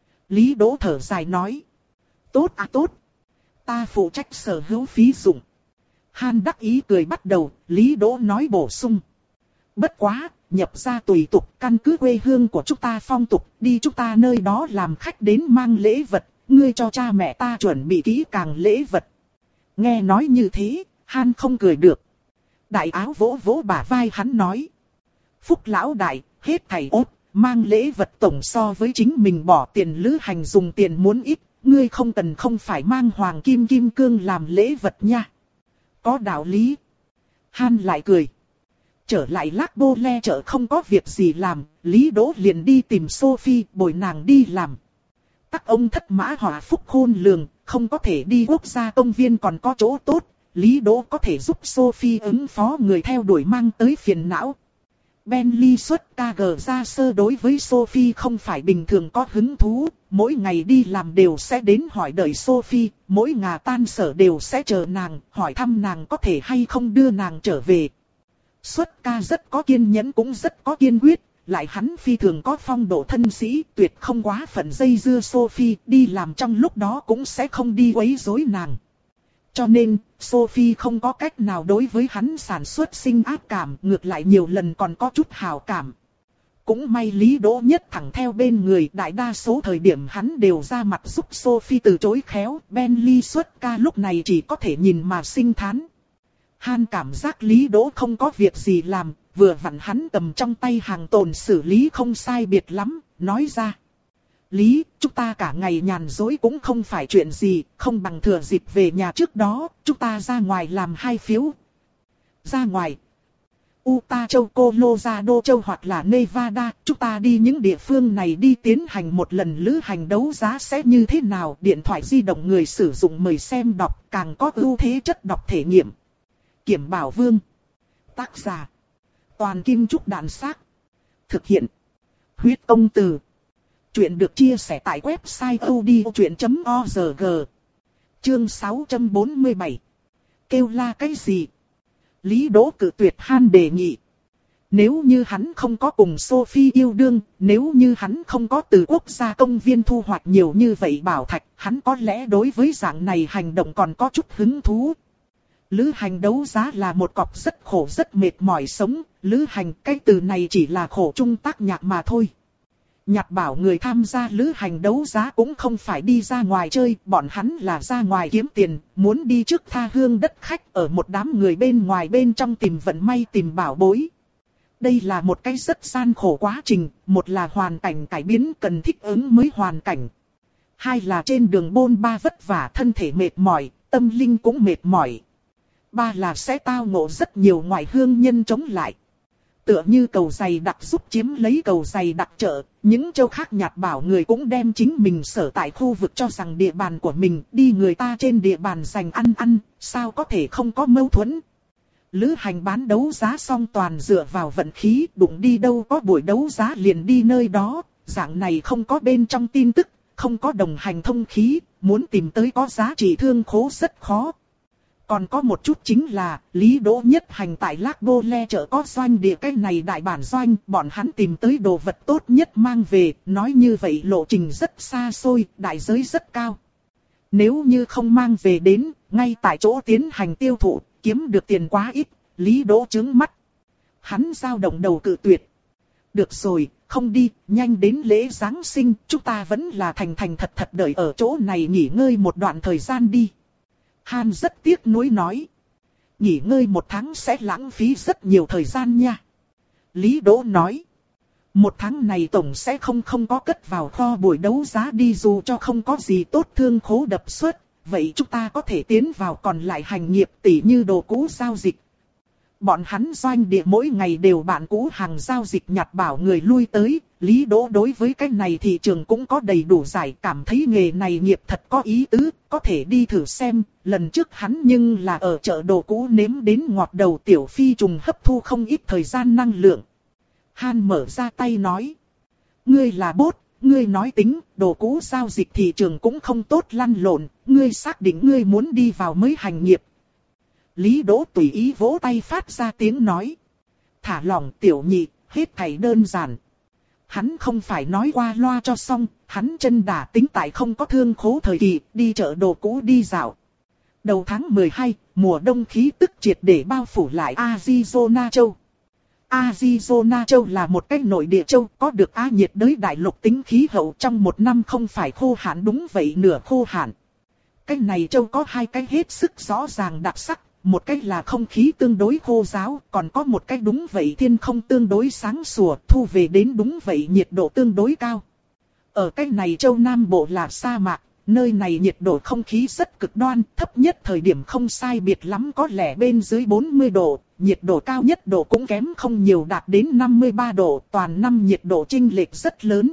Lý Đỗ thở dài nói. Tốt à tốt. Ta phụ trách sở hữu phí dụng. Han đắc ý cười bắt đầu, Lý Đỗ nói bổ sung. Bất quá, nhập ra tùy tục, căn cứ quê hương của chúng ta phong tục, đi chúng ta nơi đó làm khách đến mang lễ vật, ngươi cho cha mẹ ta chuẩn bị kỹ càng lễ vật. Nghe nói như thế, Han không cười được. Đại áo vỗ vỗ bả vai hắn nói. Phúc lão đại, hết thảy ốt, mang lễ vật tổng so với chính mình bỏ tiền lữ hành dùng tiền muốn ít, ngươi không cần không phải mang hoàng kim kim cương làm lễ vật nha. Có đạo lý. Han lại cười. Trở lại Lác Bô Le chợ không có việc gì làm, Lý Đỗ liền đi tìm Sophie bồi nàng đi làm. Tắc ông thất mã họa phúc khôn lường, không có thể đi quốc gia công viên còn có chỗ tốt, Lý Đỗ có thể giúp Sophie ứng phó người theo đuổi mang tới phiền não. Bentley xuất ca gờ ra sơ đối với Sophie không phải bình thường có hứng thú, mỗi ngày đi làm đều sẽ đến hỏi đợi Sophie, mỗi ngày tan sở đều sẽ chờ nàng, hỏi thăm nàng có thể hay không đưa nàng trở về. Xuất ca rất có kiên nhẫn cũng rất có kiên quyết, lại hắn phi thường có phong độ thân sĩ, tuyệt không quá phận dây dưa Sophie, đi làm trong lúc đó cũng sẽ không đi quấy rối nàng. Cho nên, Sophie không có cách nào đối với hắn sản xuất sinh ác cảm, ngược lại nhiều lần còn có chút hảo cảm. Cũng may Lý Đỗ nhất thẳng theo bên người, đại đa số thời điểm hắn đều ra mặt giúp Sophie từ chối khéo, Bentley xuất ca lúc này chỉ có thể nhìn mà sinh thán. Han cảm giác Lý Đỗ không có việc gì làm, vừa vặn hắn cầm trong tay hàng tồn xử lý không sai biệt lắm, nói ra. Lý, chúng ta cả ngày nhàn dối cũng không phải chuyện gì, không bằng thừa dịp về nhà trước đó, chúng ta ra ngoài làm hai phiếu. Ra ngoài. Utah châu, Colorado châu hoặc là Nevada, chúng ta đi những địa phương này đi tiến hành một lần lữ hành đấu giá sẽ như thế nào. Điện thoại di động người sử dụng mời xem đọc, càng có ưu thế chất đọc thể nghiệm. Kiểm Bảo Vương. Tác giả. Toàn Kim Trúc Đạn Xác. Thực hiện. Huyết Công Từ. Chuyện được chia sẻ tại website odchuyện chấm org. Chương sáu trăm bốn mươi bảy. Kêu la cái gì? Lý Đỗ cự tuyệt Han đề nghị. Nếu như hắn không có cùng Sophie yêu đương, nếu như hắn không có từ quốc gia công viên thu hoạch nhiều như vậy bảo thạch, hắn có lẽ đối với dạng này hành động còn có chút hứng thú. Lữ hành đấu giá là một cọc rất khổ rất mệt mỏi sống, lữ hành cái từ này chỉ là khổ trung tác nhạc mà thôi. Nhạc bảo người tham gia lữ hành đấu giá cũng không phải đi ra ngoài chơi, bọn hắn là ra ngoài kiếm tiền, muốn đi trước tha hương đất khách ở một đám người bên ngoài bên trong tìm vận may tìm bảo bối. Đây là một cái rất gian khổ quá trình, một là hoàn cảnh cải biến cần thích ứng mới hoàn cảnh. Hai là trên đường bôn ba vất vả thân thể mệt mỏi, tâm linh cũng mệt mỏi. Ba là sẽ tao ngộ rất nhiều ngoại hương nhân chống lại. Tựa như cầu giày đặc giúp chiếm lấy cầu giày đặc chợ, những châu khác nhạt bảo người cũng đem chính mình sở tại khu vực cho rằng địa bàn của mình, đi người ta trên địa bàn giành ăn ăn, sao có thể không có mâu thuẫn. Lữ hành bán đấu giá xong toàn dựa vào vận khí, đụng đi đâu có buổi đấu giá liền đi nơi đó, dạng này không có bên trong tin tức, không có đồng hành thông khí, muốn tìm tới có giá trị thương khố rất khó. Còn có một chút chính là, Lý Đỗ nhất hành tại Lác Bô Le chợ có doanh địa cái này đại bản doanh, bọn hắn tìm tới đồ vật tốt nhất mang về, nói như vậy lộ trình rất xa xôi, đại giới rất cao. Nếu như không mang về đến, ngay tại chỗ tiến hành tiêu thụ, kiếm được tiền quá ít, Lý Đỗ trướng mắt. Hắn dao động đầu cự tuyệt. Được rồi, không đi, nhanh đến lễ Giáng sinh, chúng ta vẫn là thành thành thật thật đợi ở chỗ này nghỉ ngơi một đoạn thời gian đi. Han rất tiếc nuối nói. Nghỉ ngơi một tháng sẽ lãng phí rất nhiều thời gian nha. Lý Đỗ nói. Một tháng này tổng sẽ không không có cất vào kho buổi đấu giá đi dù cho không có gì tốt thương khố đập xuất. Vậy chúng ta có thể tiến vào còn lại hành nghiệp tỉ như đồ cũ giao dịch. Bọn hắn doanh địa mỗi ngày đều bạn cũ hàng giao dịch nhặt bảo người lui tới. Lý Đỗ đối với cái này thị trường cũng có đầy đủ giải, cảm thấy nghề này nghiệp thật có ý tứ, có thể đi thử xem. Lần trước hắn nhưng là ở chợ đồ cũ nếm đến ngọt đầu tiểu phi trùng hấp thu không ít thời gian năng lượng. Han mở ra tay nói. Ngươi là bốt, ngươi nói tính, đồ cũ giao dịch thị trường cũng không tốt lăn lộn, ngươi xác định ngươi muốn đi vào mới hành nghiệp. Lý Đỗ tùy ý vỗ tay phát ra tiếng nói. Thả lỏng tiểu nhị, hết thảy đơn giản. Hắn không phải nói qua loa cho xong, hắn chân đả tính tại không có thương khố thời kỳ, đi chợ đồ cũ đi dạo. Đầu tháng mười hai, mùa đông khí tức triệt để bao phủ lại Arizona châu. Arizona châu là một cái nội địa châu có được Á nhiệt đới đại lục tính khí hậu trong một năm không phải khô hạn đúng vậy nửa khô hạn. Cái này châu có hai cái hết sức rõ ràng đặc sắc. Một cách là không khí tương đối khô ráo, còn có một cách đúng vậy thiên không tương đối sáng sủa, thu về đến đúng vậy nhiệt độ tương đối cao. Ở cách này châu Nam Bộ là sa mạc, Nơi này nhiệt độ không khí rất cực đoan, thấp nhất thời điểm không sai biệt lắm có lẽ bên dưới bốn mươi độ, nhiệt độ cao nhất độ cũng kém không nhiều đạt đến năm mươi ba độ, toàn năm nhiệt độ chênh lệch rất lớn.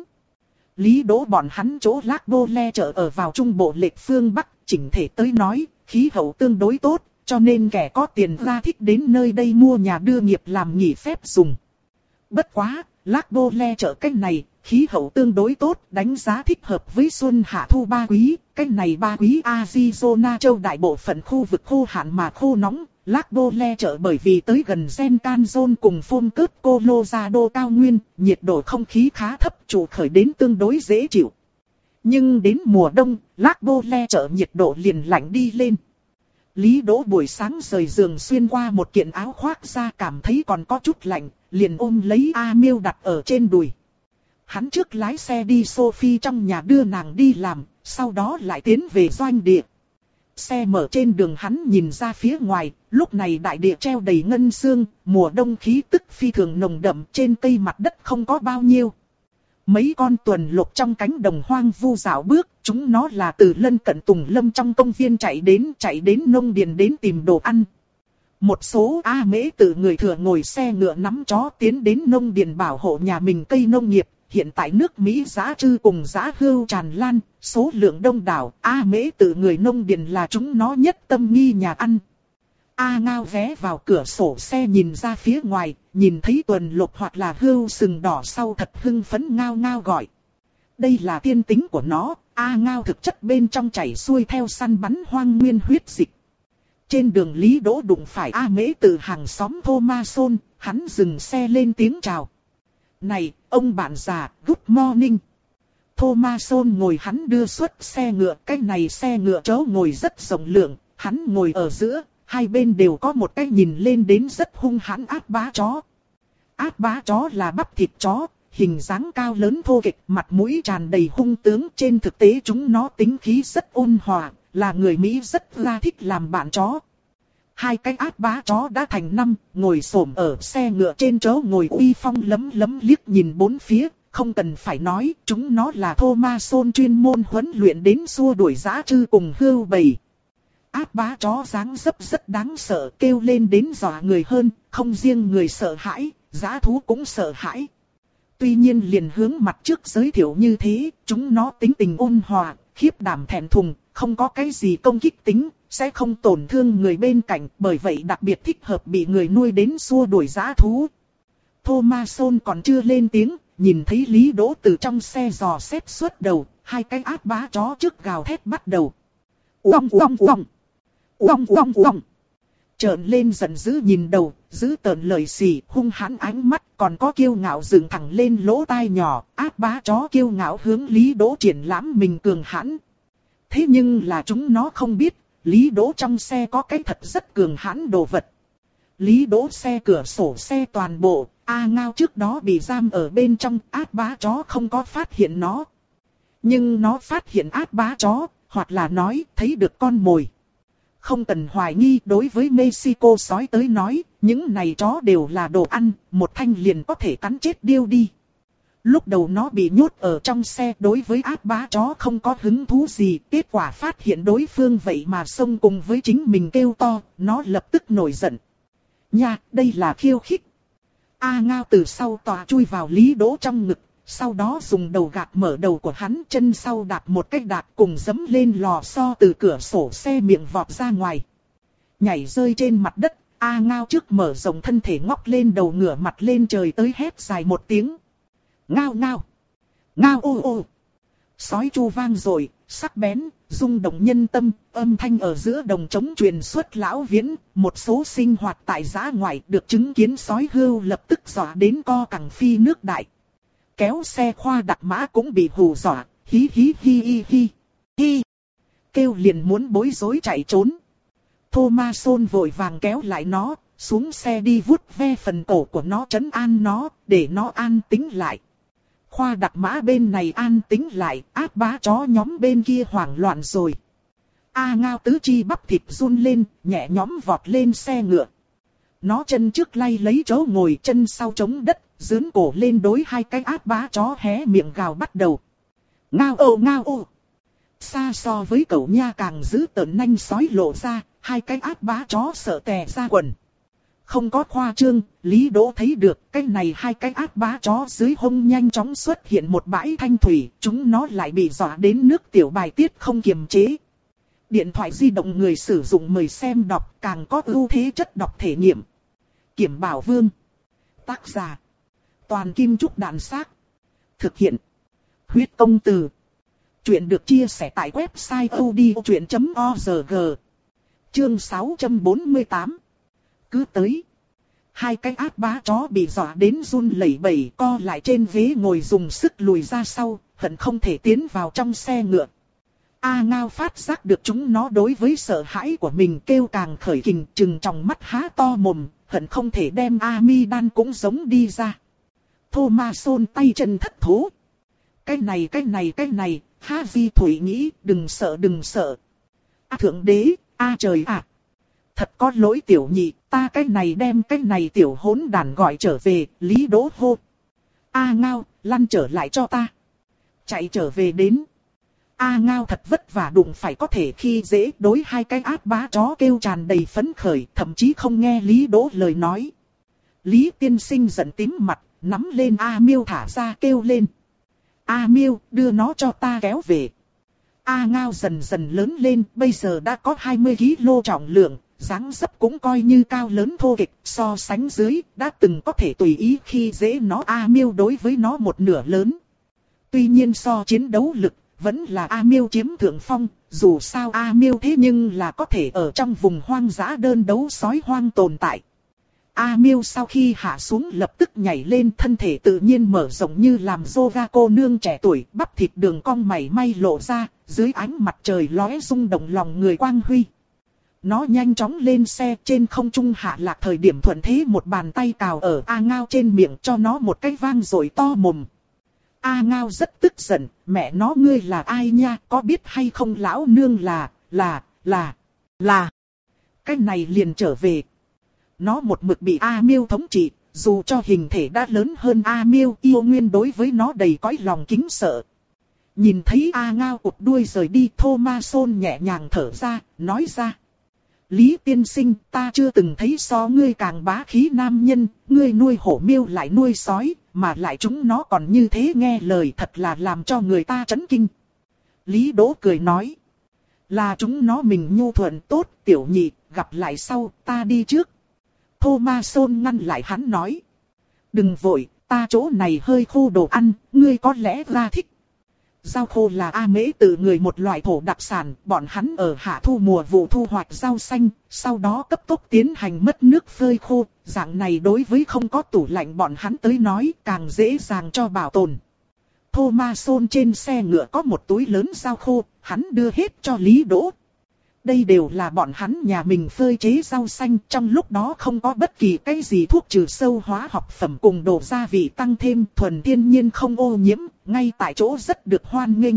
Lý Đỗ bọn hắn chỗ Lac Bole chợ ở vào trung bộ lệch phương Bắc, chỉnh thể tới nói, khí hậu tương đối tốt, cho nên kẻ có tiền ra thích đến nơi đây mua nhà đưa nghiệp làm nghỉ phép dùng. Bất quá, Lac Bole chợ cách này, khí hậu tương đối tốt, đánh giá thích hợp với xuân hạ thu ba quý, cách này ba quý Arizona châu đại bộ phận khu vực khô hạn mà khô nóng. Lac Bole chợ bởi vì tới gần San Canzon cùng phôn cướp Colorado cao nguyên, nhiệt độ không khí khá thấp trụ khởi đến tương đối dễ chịu. Nhưng đến mùa đông, Lac Bole chợ nhiệt độ liền lạnh đi lên. Lý Đỗ buổi sáng rời giường xuyên qua một kiện áo khoác ra cảm thấy còn có chút lạnh, liền ôm lấy A Miêu đặt ở trên đùi. Hắn trước lái xe đi Sophie trong nhà đưa nàng đi làm, sau đó lại tiến về doanh địa. Xe mở trên đường hắn nhìn ra phía ngoài, lúc này đại địa treo đầy ngân sương, mùa đông khí tức phi thường nồng đậm, trên cây mặt đất không có bao nhiêu. Mấy con tuần lộc trong cánh đồng hoang vu dạo bước, chúng nó là từ lân cận Tùng Lâm trong công viên chạy đến, chạy đến nông điền đến tìm đồ ăn. Một số A Mễ tự người thừa ngồi xe ngựa nắm chó tiến đến nông điền bảo hộ nhà mình cây nông nghiệp. Hiện tại nước Mỹ giã trư cùng giã hươu tràn lan, số lượng đông đảo, A Mễ tự người nông điền là chúng nó nhất tâm nghi nhà ăn. A Ngao ghé vào cửa sổ xe nhìn ra phía ngoài, nhìn thấy tuần lộc hoặc là hươu sừng đỏ sau thật hưng phấn ngao ngao gọi. Đây là tiên tính của nó, A Ngao thực chất bên trong chảy xuôi theo săn bắn hoang nguyên huyết dịch. Trên đường Lý Đỗ đụng phải A Mễ từ hàng xóm Thomason, hắn dừng xe lên tiếng chào. Này, ông bạn già, good morning. Thomason ngồi hắn đưa xuất xe ngựa, cái này xe ngựa chỗ ngồi rất rộng lượng, hắn ngồi ở giữa, hai bên đều có một cái nhìn lên đến rất hung hãn át bá chó. Át bá chó là bắp thịt chó, hình dáng cao lớn thô kệch, mặt mũi tràn đầy hung tướng, trên thực tế chúng nó tính khí rất ôn hòa, là người Mỹ rất là thích làm bạn chó. Hai cái át bá chó đã thành năm, ngồi xổm ở xe ngựa trên chỗ ngồi uy phong lấm lấm liếc nhìn bốn phía, không cần phải nói, chúng nó là Thomason chuyên môn huấn luyện đến xua đuổi dã trư cùng hươu bầy. Át bá chó dáng dấp rất đáng sợ, kêu lên đến dọa người hơn, không riêng người sợ hãi, dã thú cũng sợ hãi. Tuy nhiên liền hướng mặt trước giới thiệu như thế, chúng nó tính tình ôn hòa, khiếp đảm thẹn thùng, không có cái gì công kích tính, sẽ không tổn thương người bên cạnh, bởi vậy đặc biệt thích hợp bị người nuôi đến xua đuổi dã thú. Thomason còn chưa lên tiếng, nhìn thấy Lý Đỗ từ trong xe dò xét suốt đầu, hai cái át bá chó trước gào thét bắt đầu. Uong uong uong, uong uong uong. Trợn lên giận dữ nhìn đầu, giữ tợn lời xì, hung hãn ánh mắt, còn có kiêu ngạo dựng thẳng lên lỗ tai nhỏ, át bá chó kiêu ngạo hướng Lý Đỗ triển lãm mình cường hãn. Thế nhưng là chúng nó không biết, Lý Đỗ trong xe có cái thật rất cường hãn đồ vật. Lý Đỗ xe cửa sổ xe toàn bộ, A Ngao trước đó bị giam ở bên trong, át bá chó không có phát hiện nó. Nhưng nó phát hiện át bá chó, hoặc là nói thấy được con mồi. Không cần hoài nghi, đối với Mexico sói tới nói, những này chó đều là đồ ăn, một thanh liền có thể cắn chết điêu đi. Lúc đầu nó bị nhốt ở trong xe, đối với át bá chó không có hứng thú gì, kết quả phát hiện đối phương vậy mà xông cùng với chính mình kêu to, nó lập tức nổi giận. Nha, đây là khiêu khích. A Ngao từ sau tòa chui vào Lý Đỗ trong ngực, sau đó dùng đầu gạt mở đầu của hắn, chân sau đạp một cái đạp cùng giẫm lên lò xo từ cửa sổ xe miệng vọt ra ngoài. Nhảy rơi trên mặt đất, A Ngao trước mở rộng thân thể ngóc lên đầu ngửa mặt lên trời tới hét dài một tiếng. Ngao ngao, ngao ô ô. Sói chu vang rồi, sắc bén, rung động nhân tâm, âm thanh ở giữa đồng trống truyền xuất lão viễn, một số sinh hoạt tại giã ngoại được chứng kiến sói hươu lập tức dọa đến co cẳng phi nước đại. Kéo xe khoa đặc mã cũng bị hù dọa, hí hí hi hi hi, hi. Kêu liền muốn bối rối chạy trốn. Thomason vội vàng kéo lại nó, xuống xe đi vuốt ve phần cổ của nó trấn an nó, để nó an tĩnh lại. Khoa đặc mã bên này an tĩnh lại, át bá chó nhóm bên kia hoảng loạn rồi. A Ngao tứ chi bắp thịt run lên, nhẹ nhõm vọt lên xe ngựa. Nó chân trước lay lấy chỗ ngồi, chân sau chống đất, dướn cổ lên đối hai cái át bá chó hé miệng gào bắt đầu. Ngao ô ngao ô. Xa so với cậu nha càng giữ tợn nanh sói lộ ra, hai cái ác bá chó sợ tè ra quần. Không có khoa trương, Lý Đỗ thấy được cái này hai cái ác bá chó dưới hông nhanh chóng xuất hiện một bãi thanh thủy, chúng nó lại bị dọa đến nước tiểu bài tiết không kiềm chế. Điện thoại di động người sử dụng mời xem đọc càng có ưu thế chất đọc thể nghiệm. Kiểm Bảo Vương. Tác giả. Toàn Kim Trúc Đàn Xác. Thực hiện. Huyết Công Từ. Chuyện được chia sẻ tại website odchuyện chấm org. Chương sáu trăm bốn mươi tám. Cứ tới. Hai cái ác bá chó bị dọa đến run lẩy bẩy co lại trên ghế ngồi dùng sức lùi ra sau, hận không thể tiến vào trong xe ngựa. A Ngao phát giác được chúng nó đối với sợ hãi của mình kêu càng khởi kình, trừng tròng mắt há to mồm, hận không thể đem A Mi Đan cũng giống đi ra. Thomason tay chân thất thố. Cái này cái này cái này, Ha Vi Thủy nghĩ, đừng sợ đừng sợ. A Thượng Đế, A trời ạ. À. Thật có lỗi tiểu nhị, ta cái này đem cái này tiểu hỗn đàn gọi trở về, Lý Đỗ hô. A Ngao, lăn trở lại cho ta. Chạy trở về đến. A Ngao thật vất vả đụng phải có thể khi dễ đối hai cái ác bá chó kêu tràn đầy phấn khởi, thậm chí không nghe Lý Đỗ lời nói. Lý tiên sinh giận tím mặt, nắm lên A Miêu thả ra kêu lên. A Miêu, đưa nó cho ta kéo về. A Ngao dần dần lớn lên, bây giờ đã có hai mươi ki lô gam trọng lượng, dáng dấp cũng coi như cao lớn thô kệch, so sánh dưới, đã từng có thể tùy ý khi dễ nó. A Miêu đối với nó một nửa lớn. Tuy nhiên so chiến đấu lực, vẫn là A Miêu chiếm thượng phong, dù sao A Miêu thế nhưng là có thể ở trong vùng hoang dã đơn đấu sói hoang tồn tại. A Miêu sau khi hạ xuống lập tức nhảy lên, thân thể tự nhiên mở rộng như làm yoga cô nương trẻ tuổi, bắp thịt đường cong mày may lộ ra, dưới ánh mặt trời lóe rung động lòng người quang huy. Nó nhanh chóng lên xe, trên không trung hạ lạc thời điểm thuận thế một bàn tay cào ở A Ngao trên miệng cho nó một cái vang rồi to mồm. A Ngao rất tức giận, mẹ nó ngươi là ai nha, có biết hay không lão nương là, là, là, là. Cái này liền trở về. Nó một mực bị A Miêu thống trị, dù cho hình thể đã lớn hơn A Miêu, yêu nguyên đối với nó đầy cõi lòng kính sợ. Nhìn thấy A Ngao ụt đuôi rời đi, Thomason nhẹ nhàng thở ra, nói ra. Lý tiên sinh, ta chưa từng thấy so ngươi càng bá khí nam nhân, ngươi nuôi hổ miêu lại nuôi sói, mà lại chúng nó còn như thế nghe lời, thật là làm cho người ta chấn kinh. Lý Đỗ cười nói. Là chúng nó mình nhu thuận tốt, tiểu nhị, gặp lại sau, ta đi trước. Thomason ngăn lại hắn nói. Đừng vội, ta chỗ này hơi khô đồ ăn, ngươi có lẽ ra thích. Rau khô là A Mễ tự người một loại thổ đặc sản, bọn hắn ở hạ thu mùa vụ thu hoạch rau xanh, sau đó cấp tốc tiến hành mất nước phơi khô, dạng này đối với không có tủ lạnh bọn hắn tới nói càng dễ dàng cho bảo tồn. Thomason trên xe ngựa có một túi lớn rau khô, hắn đưa hết cho Lý Đỗ. Đây đều là bọn hắn nhà mình phơi chế rau xanh, trong lúc đó không có bất kỳ cái gì thuốc trừ sâu hóa học phẩm cùng đồ gia vị tăng thêm, thuần thiên nhiên không ô nhiễm, ngay tại chỗ rất được hoan nghênh.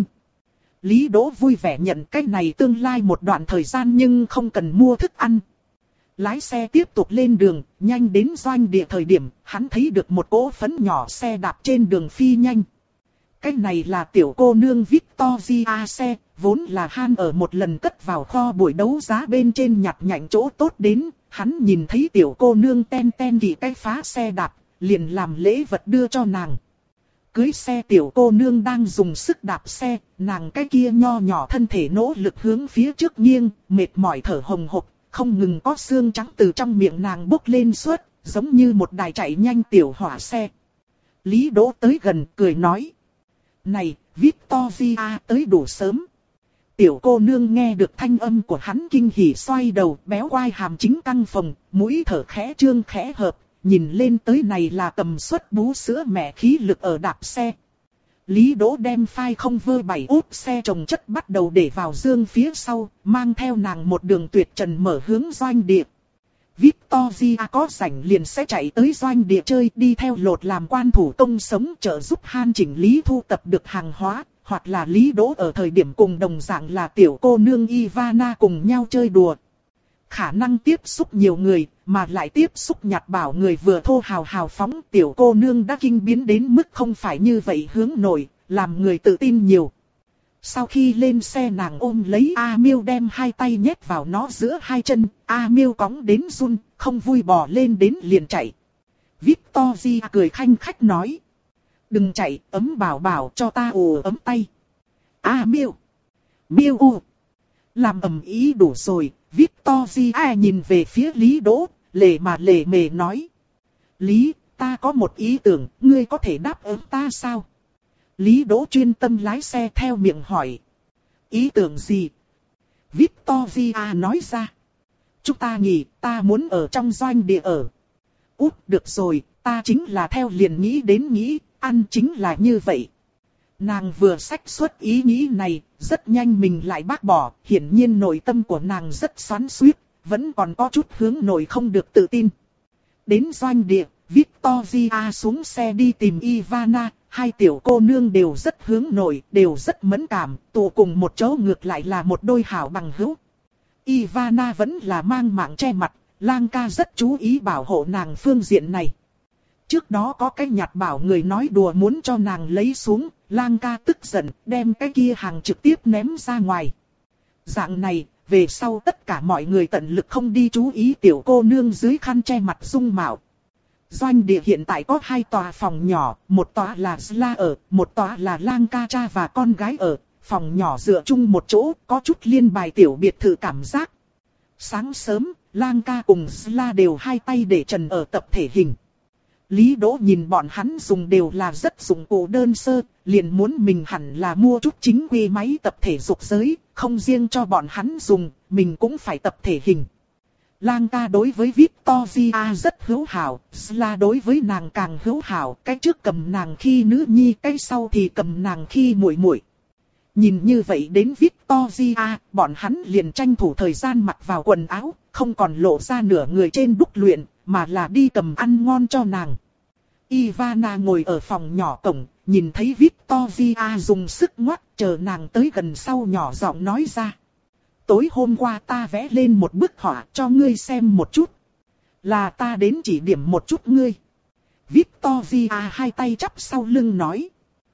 Lý Đỗ vui vẻ nhận cái này tương lai một đoạn thời gian nhưng không cần mua thức ăn. Lái xe tiếp tục lên đường, nhanh đến doanh địa thời điểm, hắn thấy được một cỗ phấn nhỏ xe đạp trên đường phi nhanh. Cái này là tiểu cô nương Victoria xe, vốn là Han ở một lần cất vào kho buổi đấu giá bên trên nhặt nhạnh chỗ tốt đến, hắn nhìn thấy tiểu cô nương ten ten kỳ cái phá xe đạp, liền làm lễ vật đưa cho nàng. Cưới xe tiểu cô nương đang dùng sức đạp xe, nàng cái kia nho nhỏ thân thể nỗ lực hướng phía trước nghiêng, mệt mỏi thở hồng hộc, không ngừng có xương trắng từ trong miệng nàng bốc lên suốt, giống như một đài chạy nhanh tiểu hỏa xe. Lý Đỗ tới gần cười nói. Này, Victoria tới đủ sớm. Tiểu cô nương nghe được thanh âm của hắn kinh hỉ xoay đầu, béo quai hàm chính căng phồng, mũi thở khẽ trương khẽ hợp, nhìn lên tới này là tầm suất bú sữa mẹ khí lực ở đạp xe. Lý Đỗ đem phai không vơ bảy út xe trồng chất bắt đầu để vào dương phía sau, mang theo nàng một đường tuyệt trần mở hướng doanh địa. Victoria có rảnh liền sẽ chạy tới doanh địa chơi, đi theo lột làm quan thủ công sống trợ giúp Han chỉnh lý thu tập được hàng hóa, hoặc là Lý Đỗ ở thời điểm cùng đồng dạng là tiểu cô nương Ivana cùng nhau chơi đùa. Khả năng tiếp xúc nhiều người, mà lại tiếp xúc nhặt bảo người vừa thô hào hào phóng, tiểu cô nương đã kinh biến đến mức không phải như vậy hướng nổi, làm người tự tin nhiều. Sau khi lên xe nàng ôm lấy A Miêu đem hai tay nhét vào nó giữa hai chân, A Miêu cõng đến run, không vui bò lên đến liền chạy. Victoria cười khanh khách nói. Đừng chạy, ấm bảo bảo cho ta ồ ấm tay. A Miêu. Miêu u. Làm ầm ý đủ rồi, Victoria nhìn về phía Lý Đỗ, lề mà lề mề nói. Lý, ta có một ý tưởng, ngươi có thể đáp ứng ta sao? Lý Đỗ chuyên tâm lái xe theo miệng hỏi. Ý tưởng gì? Victoria nói ra. Chúng ta nghỉ, ta muốn ở trong doanh địa ở. Út, được rồi, ta chính là theo liền nghĩ đến nghĩ, ăn chính là như vậy. Nàng vừa xách xuất ý nghĩ này, rất nhanh mình lại bác bỏ, hiển nhiên nội tâm của nàng rất xoắn xuýt, vẫn còn có chút hướng nội không được tự tin. Đến doanh địa, Victoria xuống xe đi tìm Ivana, hai tiểu cô nương đều rất hướng nội, đều rất mẫn cảm, tụ cùng một chỗ ngược lại là một đôi hảo bằng hữu. Ivana vẫn là mang mạng che mặt, Lang ca rất chú ý bảo hộ nàng phương diện này. Trước đó có cái nhặt bảo người nói đùa muốn cho nàng lấy xuống, Lang ca tức giận, đem cái kia hàng trực tiếp ném ra ngoài. Dạng này, về sau tất cả mọi người tận lực không đi chú ý tiểu cô nương dưới khăn che mặt dung mạo. Doanh địa hiện tại có hai tòa phòng nhỏ, một tòa là Sla ở, một tòa là Lang ca cha và con gái ở. Phòng nhỏ dựa chung một chỗ, có chút liên bài tiểu biệt thự cảm giác. Sáng sớm, Lang ca cùng Sla đều hai tay để trần ở tập thể hình. Lý Đỗ nhìn bọn hắn dùng đều là rất dụng cụ đơn sơ, liền muốn mình hẳn là mua chút chính quy máy tập thể dục giới, không riêng cho bọn hắn dùng, mình cũng phải tập thể hình. Lang ca đối với Victoria rất hữu hảo, Sla đối với nàng càng hữu hảo, cái trước cầm nàng khi nữ nhi, cái sau thì cầm nàng khi muội muội. Nhìn như vậy đến Victoria, bọn hắn liền tranh thủ thời gian mặc vào quần áo, không còn lộ ra nửa người trên đúc luyện, mà là đi cầm ăn ngon cho nàng. Ivana ngồi ở phòng nhỏ cổng, nhìn thấy Victoria dùng sức ngoắt, chờ nàng tới gần sau nhỏ giọng nói ra. Tối hôm qua ta vẽ lên một bức họa cho ngươi xem một chút. Là ta đến chỉ điểm một chút ngươi. Victoria hai tay chắp sau lưng nói.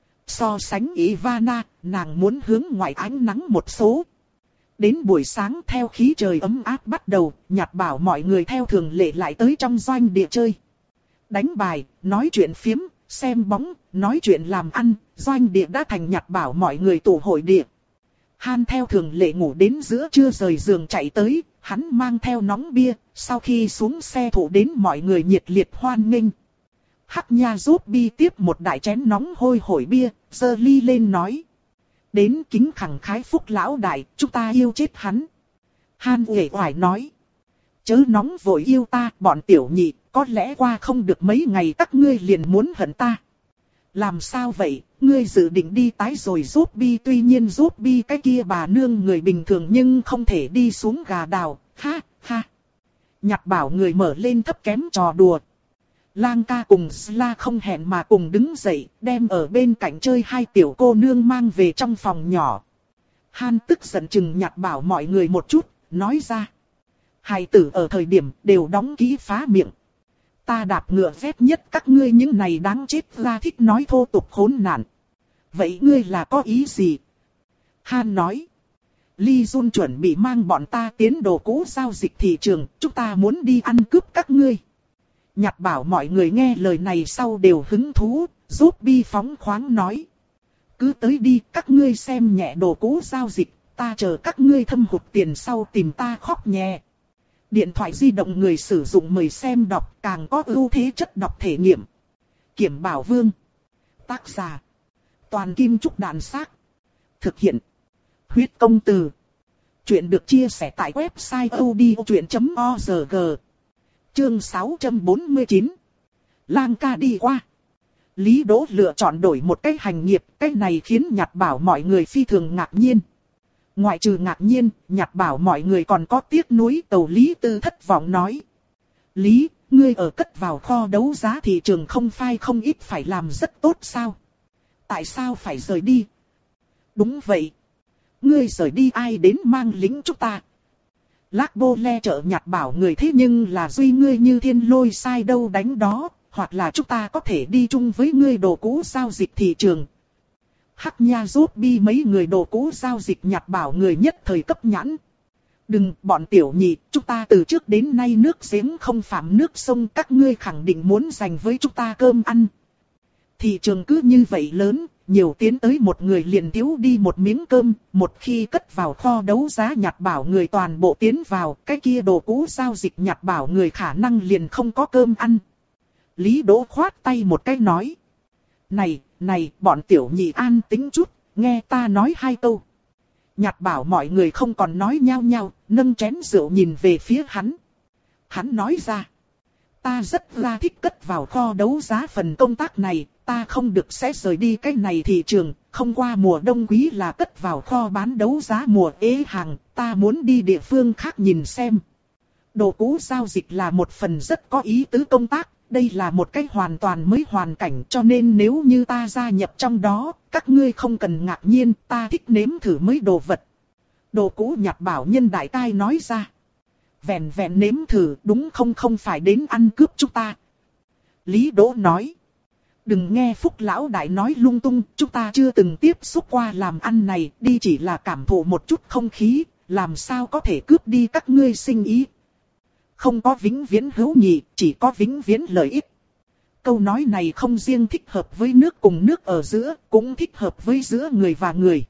So sánh Ivana, nàng muốn hướng ngoài ánh nắng một số. Đến buổi sáng theo khí trời ấm áp bắt đầu, Nhạt bảo mọi người theo thường lệ lại tới trong doanh địa chơi. Đánh bài, nói chuyện phiếm, xem bóng, nói chuyện làm ăn, doanh địa đã thành Nhạt bảo mọi người tụ hội địa. Han theo thường lệ ngủ đến giữa trưa rời giường chạy tới, hắn mang theo nóng bia, sau khi xuống xe thủ đến mọi người nhiệt liệt hoan nghênh. Hắc Nha giúp bi tiếp một đại chén nóng hôi hổi bia, giơ ly lên nói. Đến kính khẳng khái phúc lão đại, chúng ta yêu chết hắn. Han uể oải nói. Chớ nóng vội yêu ta, bọn tiểu nhị, có lẽ qua không được mấy ngày các ngươi liền muốn hận ta. Làm sao vậy, ngươi dự định đi tái rồi giúp bi, tuy nhiên giúp bi cái kia bà nương người bình thường nhưng không thể đi xuống gà đào, ha, ha. Nhặt bảo người mở lên thấp kém trò đùa. Lang ca cùng Sla không hẹn mà cùng đứng dậy, đem ở bên cạnh chơi hai tiểu cô nương mang về trong phòng nhỏ. Han tức giận chừng Nhạt bảo mọi người một chút, nói ra. Hài tử ở thời điểm đều đóng kỹ phá miệng. Ta đạp ngựa ghét nhất các ngươi những này đáng chết ra thích nói thô tục khốn nạn. Vậy ngươi là có ý gì? Han nói. Ly Jun chuẩn bị mang bọn ta tiến đồ cũ giao dịch thị trường, chúng ta muốn đi ăn cướp các ngươi. Nhạt bảo mọi người nghe lời này sau đều hứng thú, giúp bi phóng khoáng nói. Cứ tới đi, các ngươi xem nhẹ đồ cũ giao dịch, ta chờ các ngươi thâm hụt tiền sau tìm ta khóc nhẹ. Điện thoại di động người sử dụng mời xem đọc, càng có ưu thế chất đọc thể nghiệm. Kiểm Bảo Vương. Tác giả. Toàn Kim Trúc Đàn Xác. Thực hiện. Huyết Công Từ. Chuyện được chia sẻ tại website odchuyện chấm org. Chương sáu trăm bốn mươi chín. Lang ca đi qua. Lý Đỗ lựa chọn đổi một cách hành nghiệp, cách này khiến Nhạt bảo mọi người phi thường ngạc nhiên. Ngoại trừ ngạc nhiên, Nhạt bảo mọi người còn có tiếc nuối. Tàu Lý Tư thất vọng nói. Lý, ngươi ở cất vào kho đấu giá thị trường không phai không ít phải làm rất tốt sao? Tại sao phải rời đi? Đúng vậy. Ngươi rời đi ai đến mang lính chúng ta? Lác Bô Le trợ Nhạt bảo người thế nhưng là duy ngươi như thiên lôi sai đâu đánh đó, hoặc là chúng ta có thể đi chung với ngươi đồ cũ giao dịch thị trường. Hắc Nha rút bi mấy người đồ cũ giao dịch nhặt bảo người nhất thời cấp nhãn. Đừng, bọn tiểu nhị, chúng ta từ trước đến nay nước giếng không phạm nước sông, các ngươi khẳng định muốn dành với chúng ta cơm ăn. Thị trường cứ như vậy lớn, nhiều tiến tới một người liền thiếu đi một miếng cơm, một khi cất vào kho đấu giá nhặt bảo người toàn bộ tiến vào, cái kia đồ cũ giao dịch nhặt bảo người khả năng liền không có cơm ăn. Lý Đỗ khoát tay một cái nói. Này, này, bọn tiểu nhị an tĩnh chút, nghe ta nói hai câu. Nhặt bảo mọi người không còn nói nhao nhao, nâng chén rượu nhìn về phía hắn. Hắn nói ra. Ta rất là thích cất vào kho đấu giá phần công tác này, ta không được sẽ rời đi cái này thị trường, không qua mùa đông quý là cất vào kho bán đấu giá mùa ế hàng, ta muốn đi địa phương khác nhìn xem. Đồ cũ giao dịch là một phần rất có ý tứ công tác, đây là một cái hoàn toàn mới hoàn cảnh, cho nên nếu như ta gia nhập trong đó, các ngươi không cần ngạc nhiên, ta thích nếm thử mới đồ vật. Đồ cũ nhặt bảo nhân đại cai nói ra. Vẹn vẹn nếm thử, đúng không không phải đến ăn cướp chúng ta. Lý Đỗ nói. Đừng nghe Phúc Lão Đại nói lung tung, chúng ta chưa từng tiếp xúc qua làm ăn này, đi chỉ là cảm thụ một chút không khí, làm sao có thể cướp đi các ngươi sinh ý. Không có vĩnh viễn hữu nghị, chỉ có vĩnh viễn lợi ích. Câu nói này không riêng thích hợp với nước cùng nước ở giữa, cũng thích hợp với giữa người và người.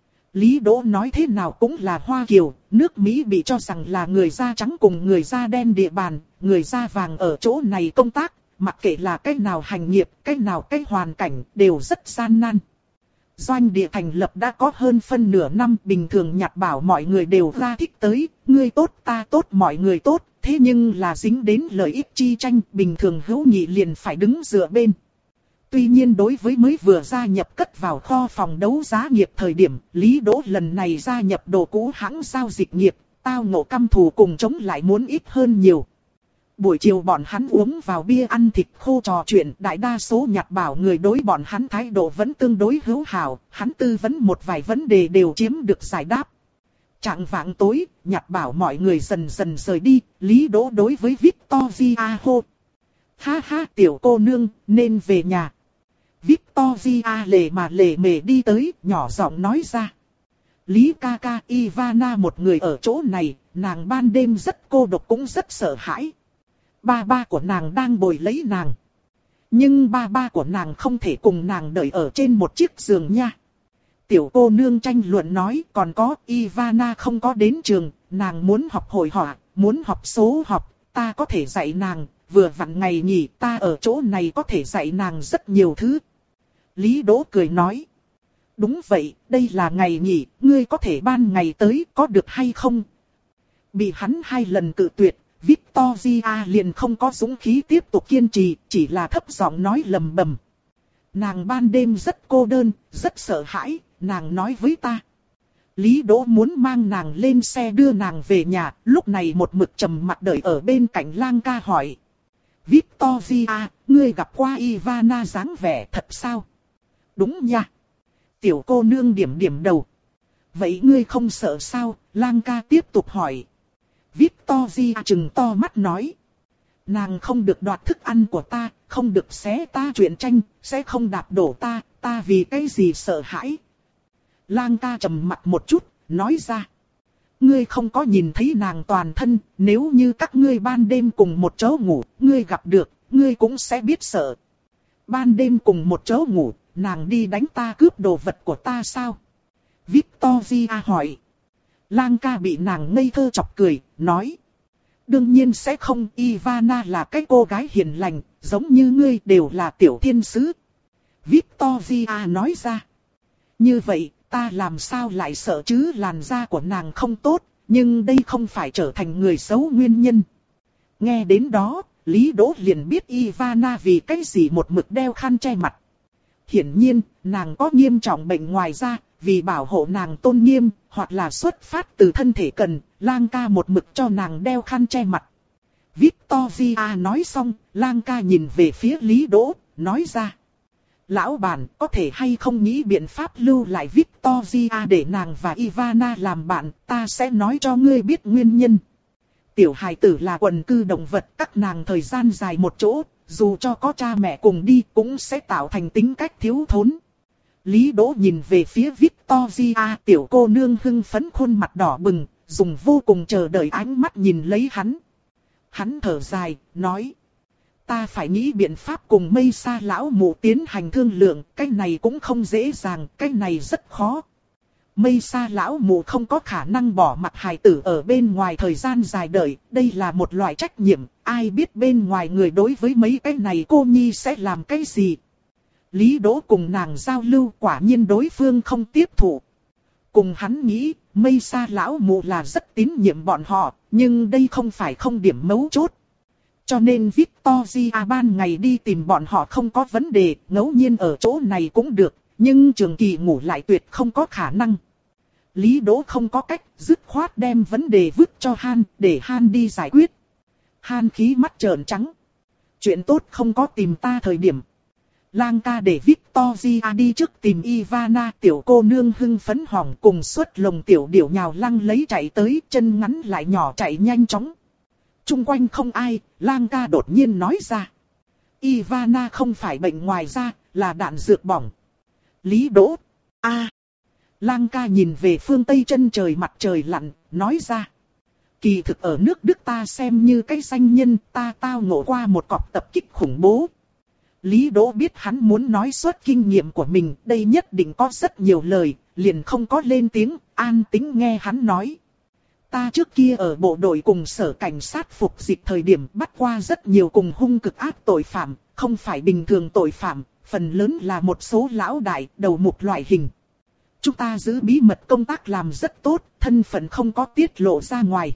Lý Đỗ nói thế nào cũng là Hoa Kiều, nước Mỹ bị cho rằng là người da trắng cùng người da đen địa bàn, người da vàng ở chỗ này công tác, mặc kệ là cách nào hành nghiệp, cách nào cách hoàn cảnh, đều rất gian nan. Doanh địa thành lập đã có hơn phân nửa năm, bình thường nhặt bảo mọi người đều ra thích tới, ngươi tốt ta tốt mọi người tốt, thế nhưng là dính đến lợi ích chi tranh, bình thường hữu nghị liền phải đứng dựa bên. Tuy nhiên đối với mới vừa gia nhập cất vào kho phòng đấu giá nghiệp thời điểm, Lý Đỗ lần này gia nhập đồ cũ hãng giao dịch nghiệp, tao ngộ căm thù cùng chống lại muốn ít hơn nhiều. Buổi chiều bọn hắn uống vào bia ăn thịt khô trò chuyện, đại đa số nhặt bảo người đối bọn hắn thái độ vẫn tương đối hữu hảo, hắn tư vấn một vài vấn đề đều chiếm được giải đáp. Trạng vạng tối, nhặt bảo mọi người dần dần rời đi, Lý Đỗ đối với Victoria hô. Ha ha tiểu cô nương, nên về nhà. Victoria lề mà lề mề đi tới, nhỏ giọng nói ra. Lý ca ca Ivana một người ở chỗ này, nàng ban đêm rất cô độc cũng rất sợ hãi. Ba ba của nàng đang bồi lấy nàng. Nhưng ba ba của nàng không thể cùng nàng đợi ở trên một chiếc giường nha. Tiểu cô nương tranh luận nói còn có Ivana không có đến trường, nàng muốn học hội họa, muốn học số học, ta có thể dạy nàng, vừa vặn ngày nghỉ ta ở chỗ này có thể dạy nàng rất nhiều thứ. Lý Đỗ cười nói. Đúng vậy, đây là ngày nghỉ, ngươi có thể ban ngày tới có được hay không? Bị hắn hai lần cự tuyệt, Victoria liền không có dũng khí tiếp tục kiên trì, chỉ là thấp giọng nói lầm bầm. Nàng ban đêm rất cô đơn, rất sợ hãi, nàng nói với ta. Lý Đỗ muốn mang nàng lên xe đưa nàng về nhà, lúc này một mực trầm mặt đợi ở bên cạnh Lang ca hỏi. Victoria, ngươi gặp qua Ivana dáng vẻ thật sao? Đúng nha. Tiểu cô nương điểm điểm đầu. Vậy ngươi không sợ sao? Lang ca tiếp tục hỏi. Victoria trừng to mắt nói. Nàng không được đoạt thức ăn của ta, không được xé ta truyện tranh, sẽ không đạp đổ ta, ta vì cái gì sợ hãi. Lang ca trầm mặt một chút, nói ra. Ngươi không có nhìn thấy nàng toàn thân, nếu như các ngươi ban đêm cùng một chỗ ngủ, ngươi gặp được, ngươi cũng sẽ biết sợ. Ban đêm cùng một chỗ ngủ, nàng đi đánh ta cướp đồ vật của ta sao? Victoria hỏi. Lang ca bị nàng ngây thơ chọc cười, nói. Đương nhiên sẽ không, Ivana là cái cô gái hiền lành, giống như ngươi đều là tiểu thiên sứ. Victoria nói ra. Như vậy, ta làm sao lại sợ chứ, làn da của nàng không tốt, nhưng đây không phải trở thành người xấu nguyên nhân. Nghe đến đó, Lý Đỗ liền biết Ivana vì cái gì một mực đeo khăn che mặt. Hiển nhiên, nàng có nghiêm trọng bệnh ngoài da, vì bảo hộ nàng tôn nghiêm, hoặc là xuất phát từ thân thể cần, Lang ca một mực cho nàng đeo khăn che mặt. Victoria nói xong, Lang ca nhìn về phía Lý Đỗ, nói ra. Lão bản, có thể hay không nghĩ biện pháp lưu lại Victoria để nàng và Ivana làm bạn, ta sẽ nói cho ngươi biết nguyên nhân. Tiểu hài tử là quần cư động vật, các nàng thời gian dài một chỗ, dù cho có cha mẹ cùng đi cũng sẽ tạo thành tính cách thiếu thốn. Lý Đỗ nhìn về phía Victoria, tiểu cô nương hưng phấn khuôn mặt đỏ bừng, dùng vô cùng chờ đợi ánh mắt nhìn lấy hắn. Hắn thở dài, nói. Ta phải nghĩ biện pháp cùng Mây Sa lão mụ tiến hành thương lượng, cái này cũng không dễ dàng, cái này rất khó. Mây Sa lão mụ không có khả năng bỏ mặc hài tử ở bên ngoài thời gian dài đợi, đây là một loại trách nhiệm, ai biết bên ngoài người đối với mấy cái này cô nhi sẽ làm cái gì. Lý Đỗ cùng nàng giao lưu, quả nhiên đối phương không tiếp thụ. Cùng hắn nghĩ, Mây Sa lão mụ là rất tín nhiệm bọn họ, nhưng đây không phải không điểm mấu chốt. Cho nên Victoria ban ngày đi tìm bọn họ không có vấn đề, ngẫu nhiên ở chỗ này cũng được, nhưng trường kỳ ngủ lại tuyệt không có khả năng. Lý Đỗ không có cách, dứt khoát đem vấn đề vứt cho Han, để Han đi giải quyết. Han khí mắt trợn trắng. Chuyện tốt không có tìm ta thời điểm. Lang ca để Victoria đi trước tìm Ivana, tiểu cô nương hưng phấn hỏng cùng suốt lồng tiểu điểu nhào lăng lấy chạy tới, chân ngắn lại nhỏ chạy nhanh chóng. Trung quanh không ai, Lang ca đột nhiên nói ra. Ivana không phải bệnh ngoài da, là đạn dược bỏng. Lý Đỗ. a à. Lang ca nhìn về phương Tây chân trời mặt trời lặn, nói ra. Kỳ thực ở nước Đức ta xem như cái danh nhân, ta tao ngộ qua một cọc tập kích khủng bố. Lý Đỗ biết hắn muốn nói suốt kinh nghiệm của mình, đây nhất định có rất nhiều lời, liền không có lên tiếng, an tĩnh nghe hắn nói. Ta trước kia ở bộ đội cùng sở cảnh sát phục dịch thời điểm bắt qua rất nhiều cùng hung cực ác tội phạm, không phải bình thường tội phạm, phần lớn là một số lão đại, đầu mục loại hình. Chúng ta giữ bí mật công tác làm rất tốt, thân phận không có tiết lộ ra ngoài.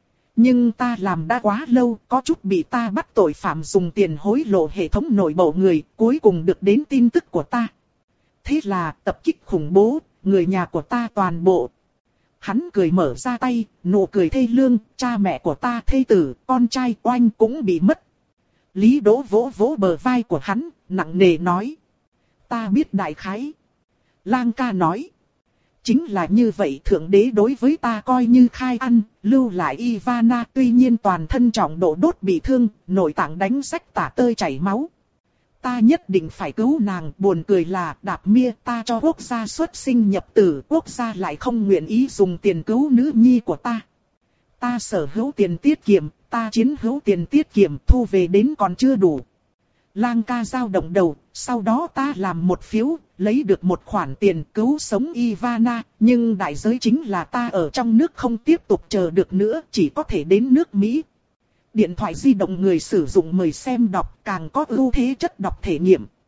Nhưng ta làm đã quá lâu, có chút bị ta bắt tội phạm dùng tiền hối lộ hệ thống nội bộ người, cuối cùng được đến tin tức của ta. Thế là tập kích khủng bố, người nhà của ta toàn bộ. Hắn cười mở ra tay, nụ cười thê lương, cha mẹ của ta thê tử, con trai oanh cũng bị mất. Lý Đỗ vỗ vỗ bờ vai của hắn, nặng nề nói. Ta biết đại khái. Lang ca nói. Chính là như vậy, thượng đế đối với ta coi như khai ăn, lưu lại Ivana, tuy nhiên toàn thân trọng độ đốt bị thương, nội tạng đánh rách tả tơi chảy máu. Ta nhất định phải cứu nàng, buồn cười là đạp mia ta cho quốc gia xuất sinh nhập tử, quốc gia lại không nguyện ý dùng tiền cứu nữ nhi của ta. Ta sở hữu tiền tiết kiệm, ta chiến hữu tiền tiết kiệm, thu về đến còn chưa đủ. Lang ca dao động đầu, sau đó ta làm một phiếu, lấy được một khoản tiền cứu sống Ivana, nhưng đại giới chính là ta ở trong nước không tiếp tục chờ được nữa, chỉ có thể đến nước Mỹ. Điện thoại di động người sử dụng mời xem đọc, càng có ưu thế chất đọc thể nghiệm.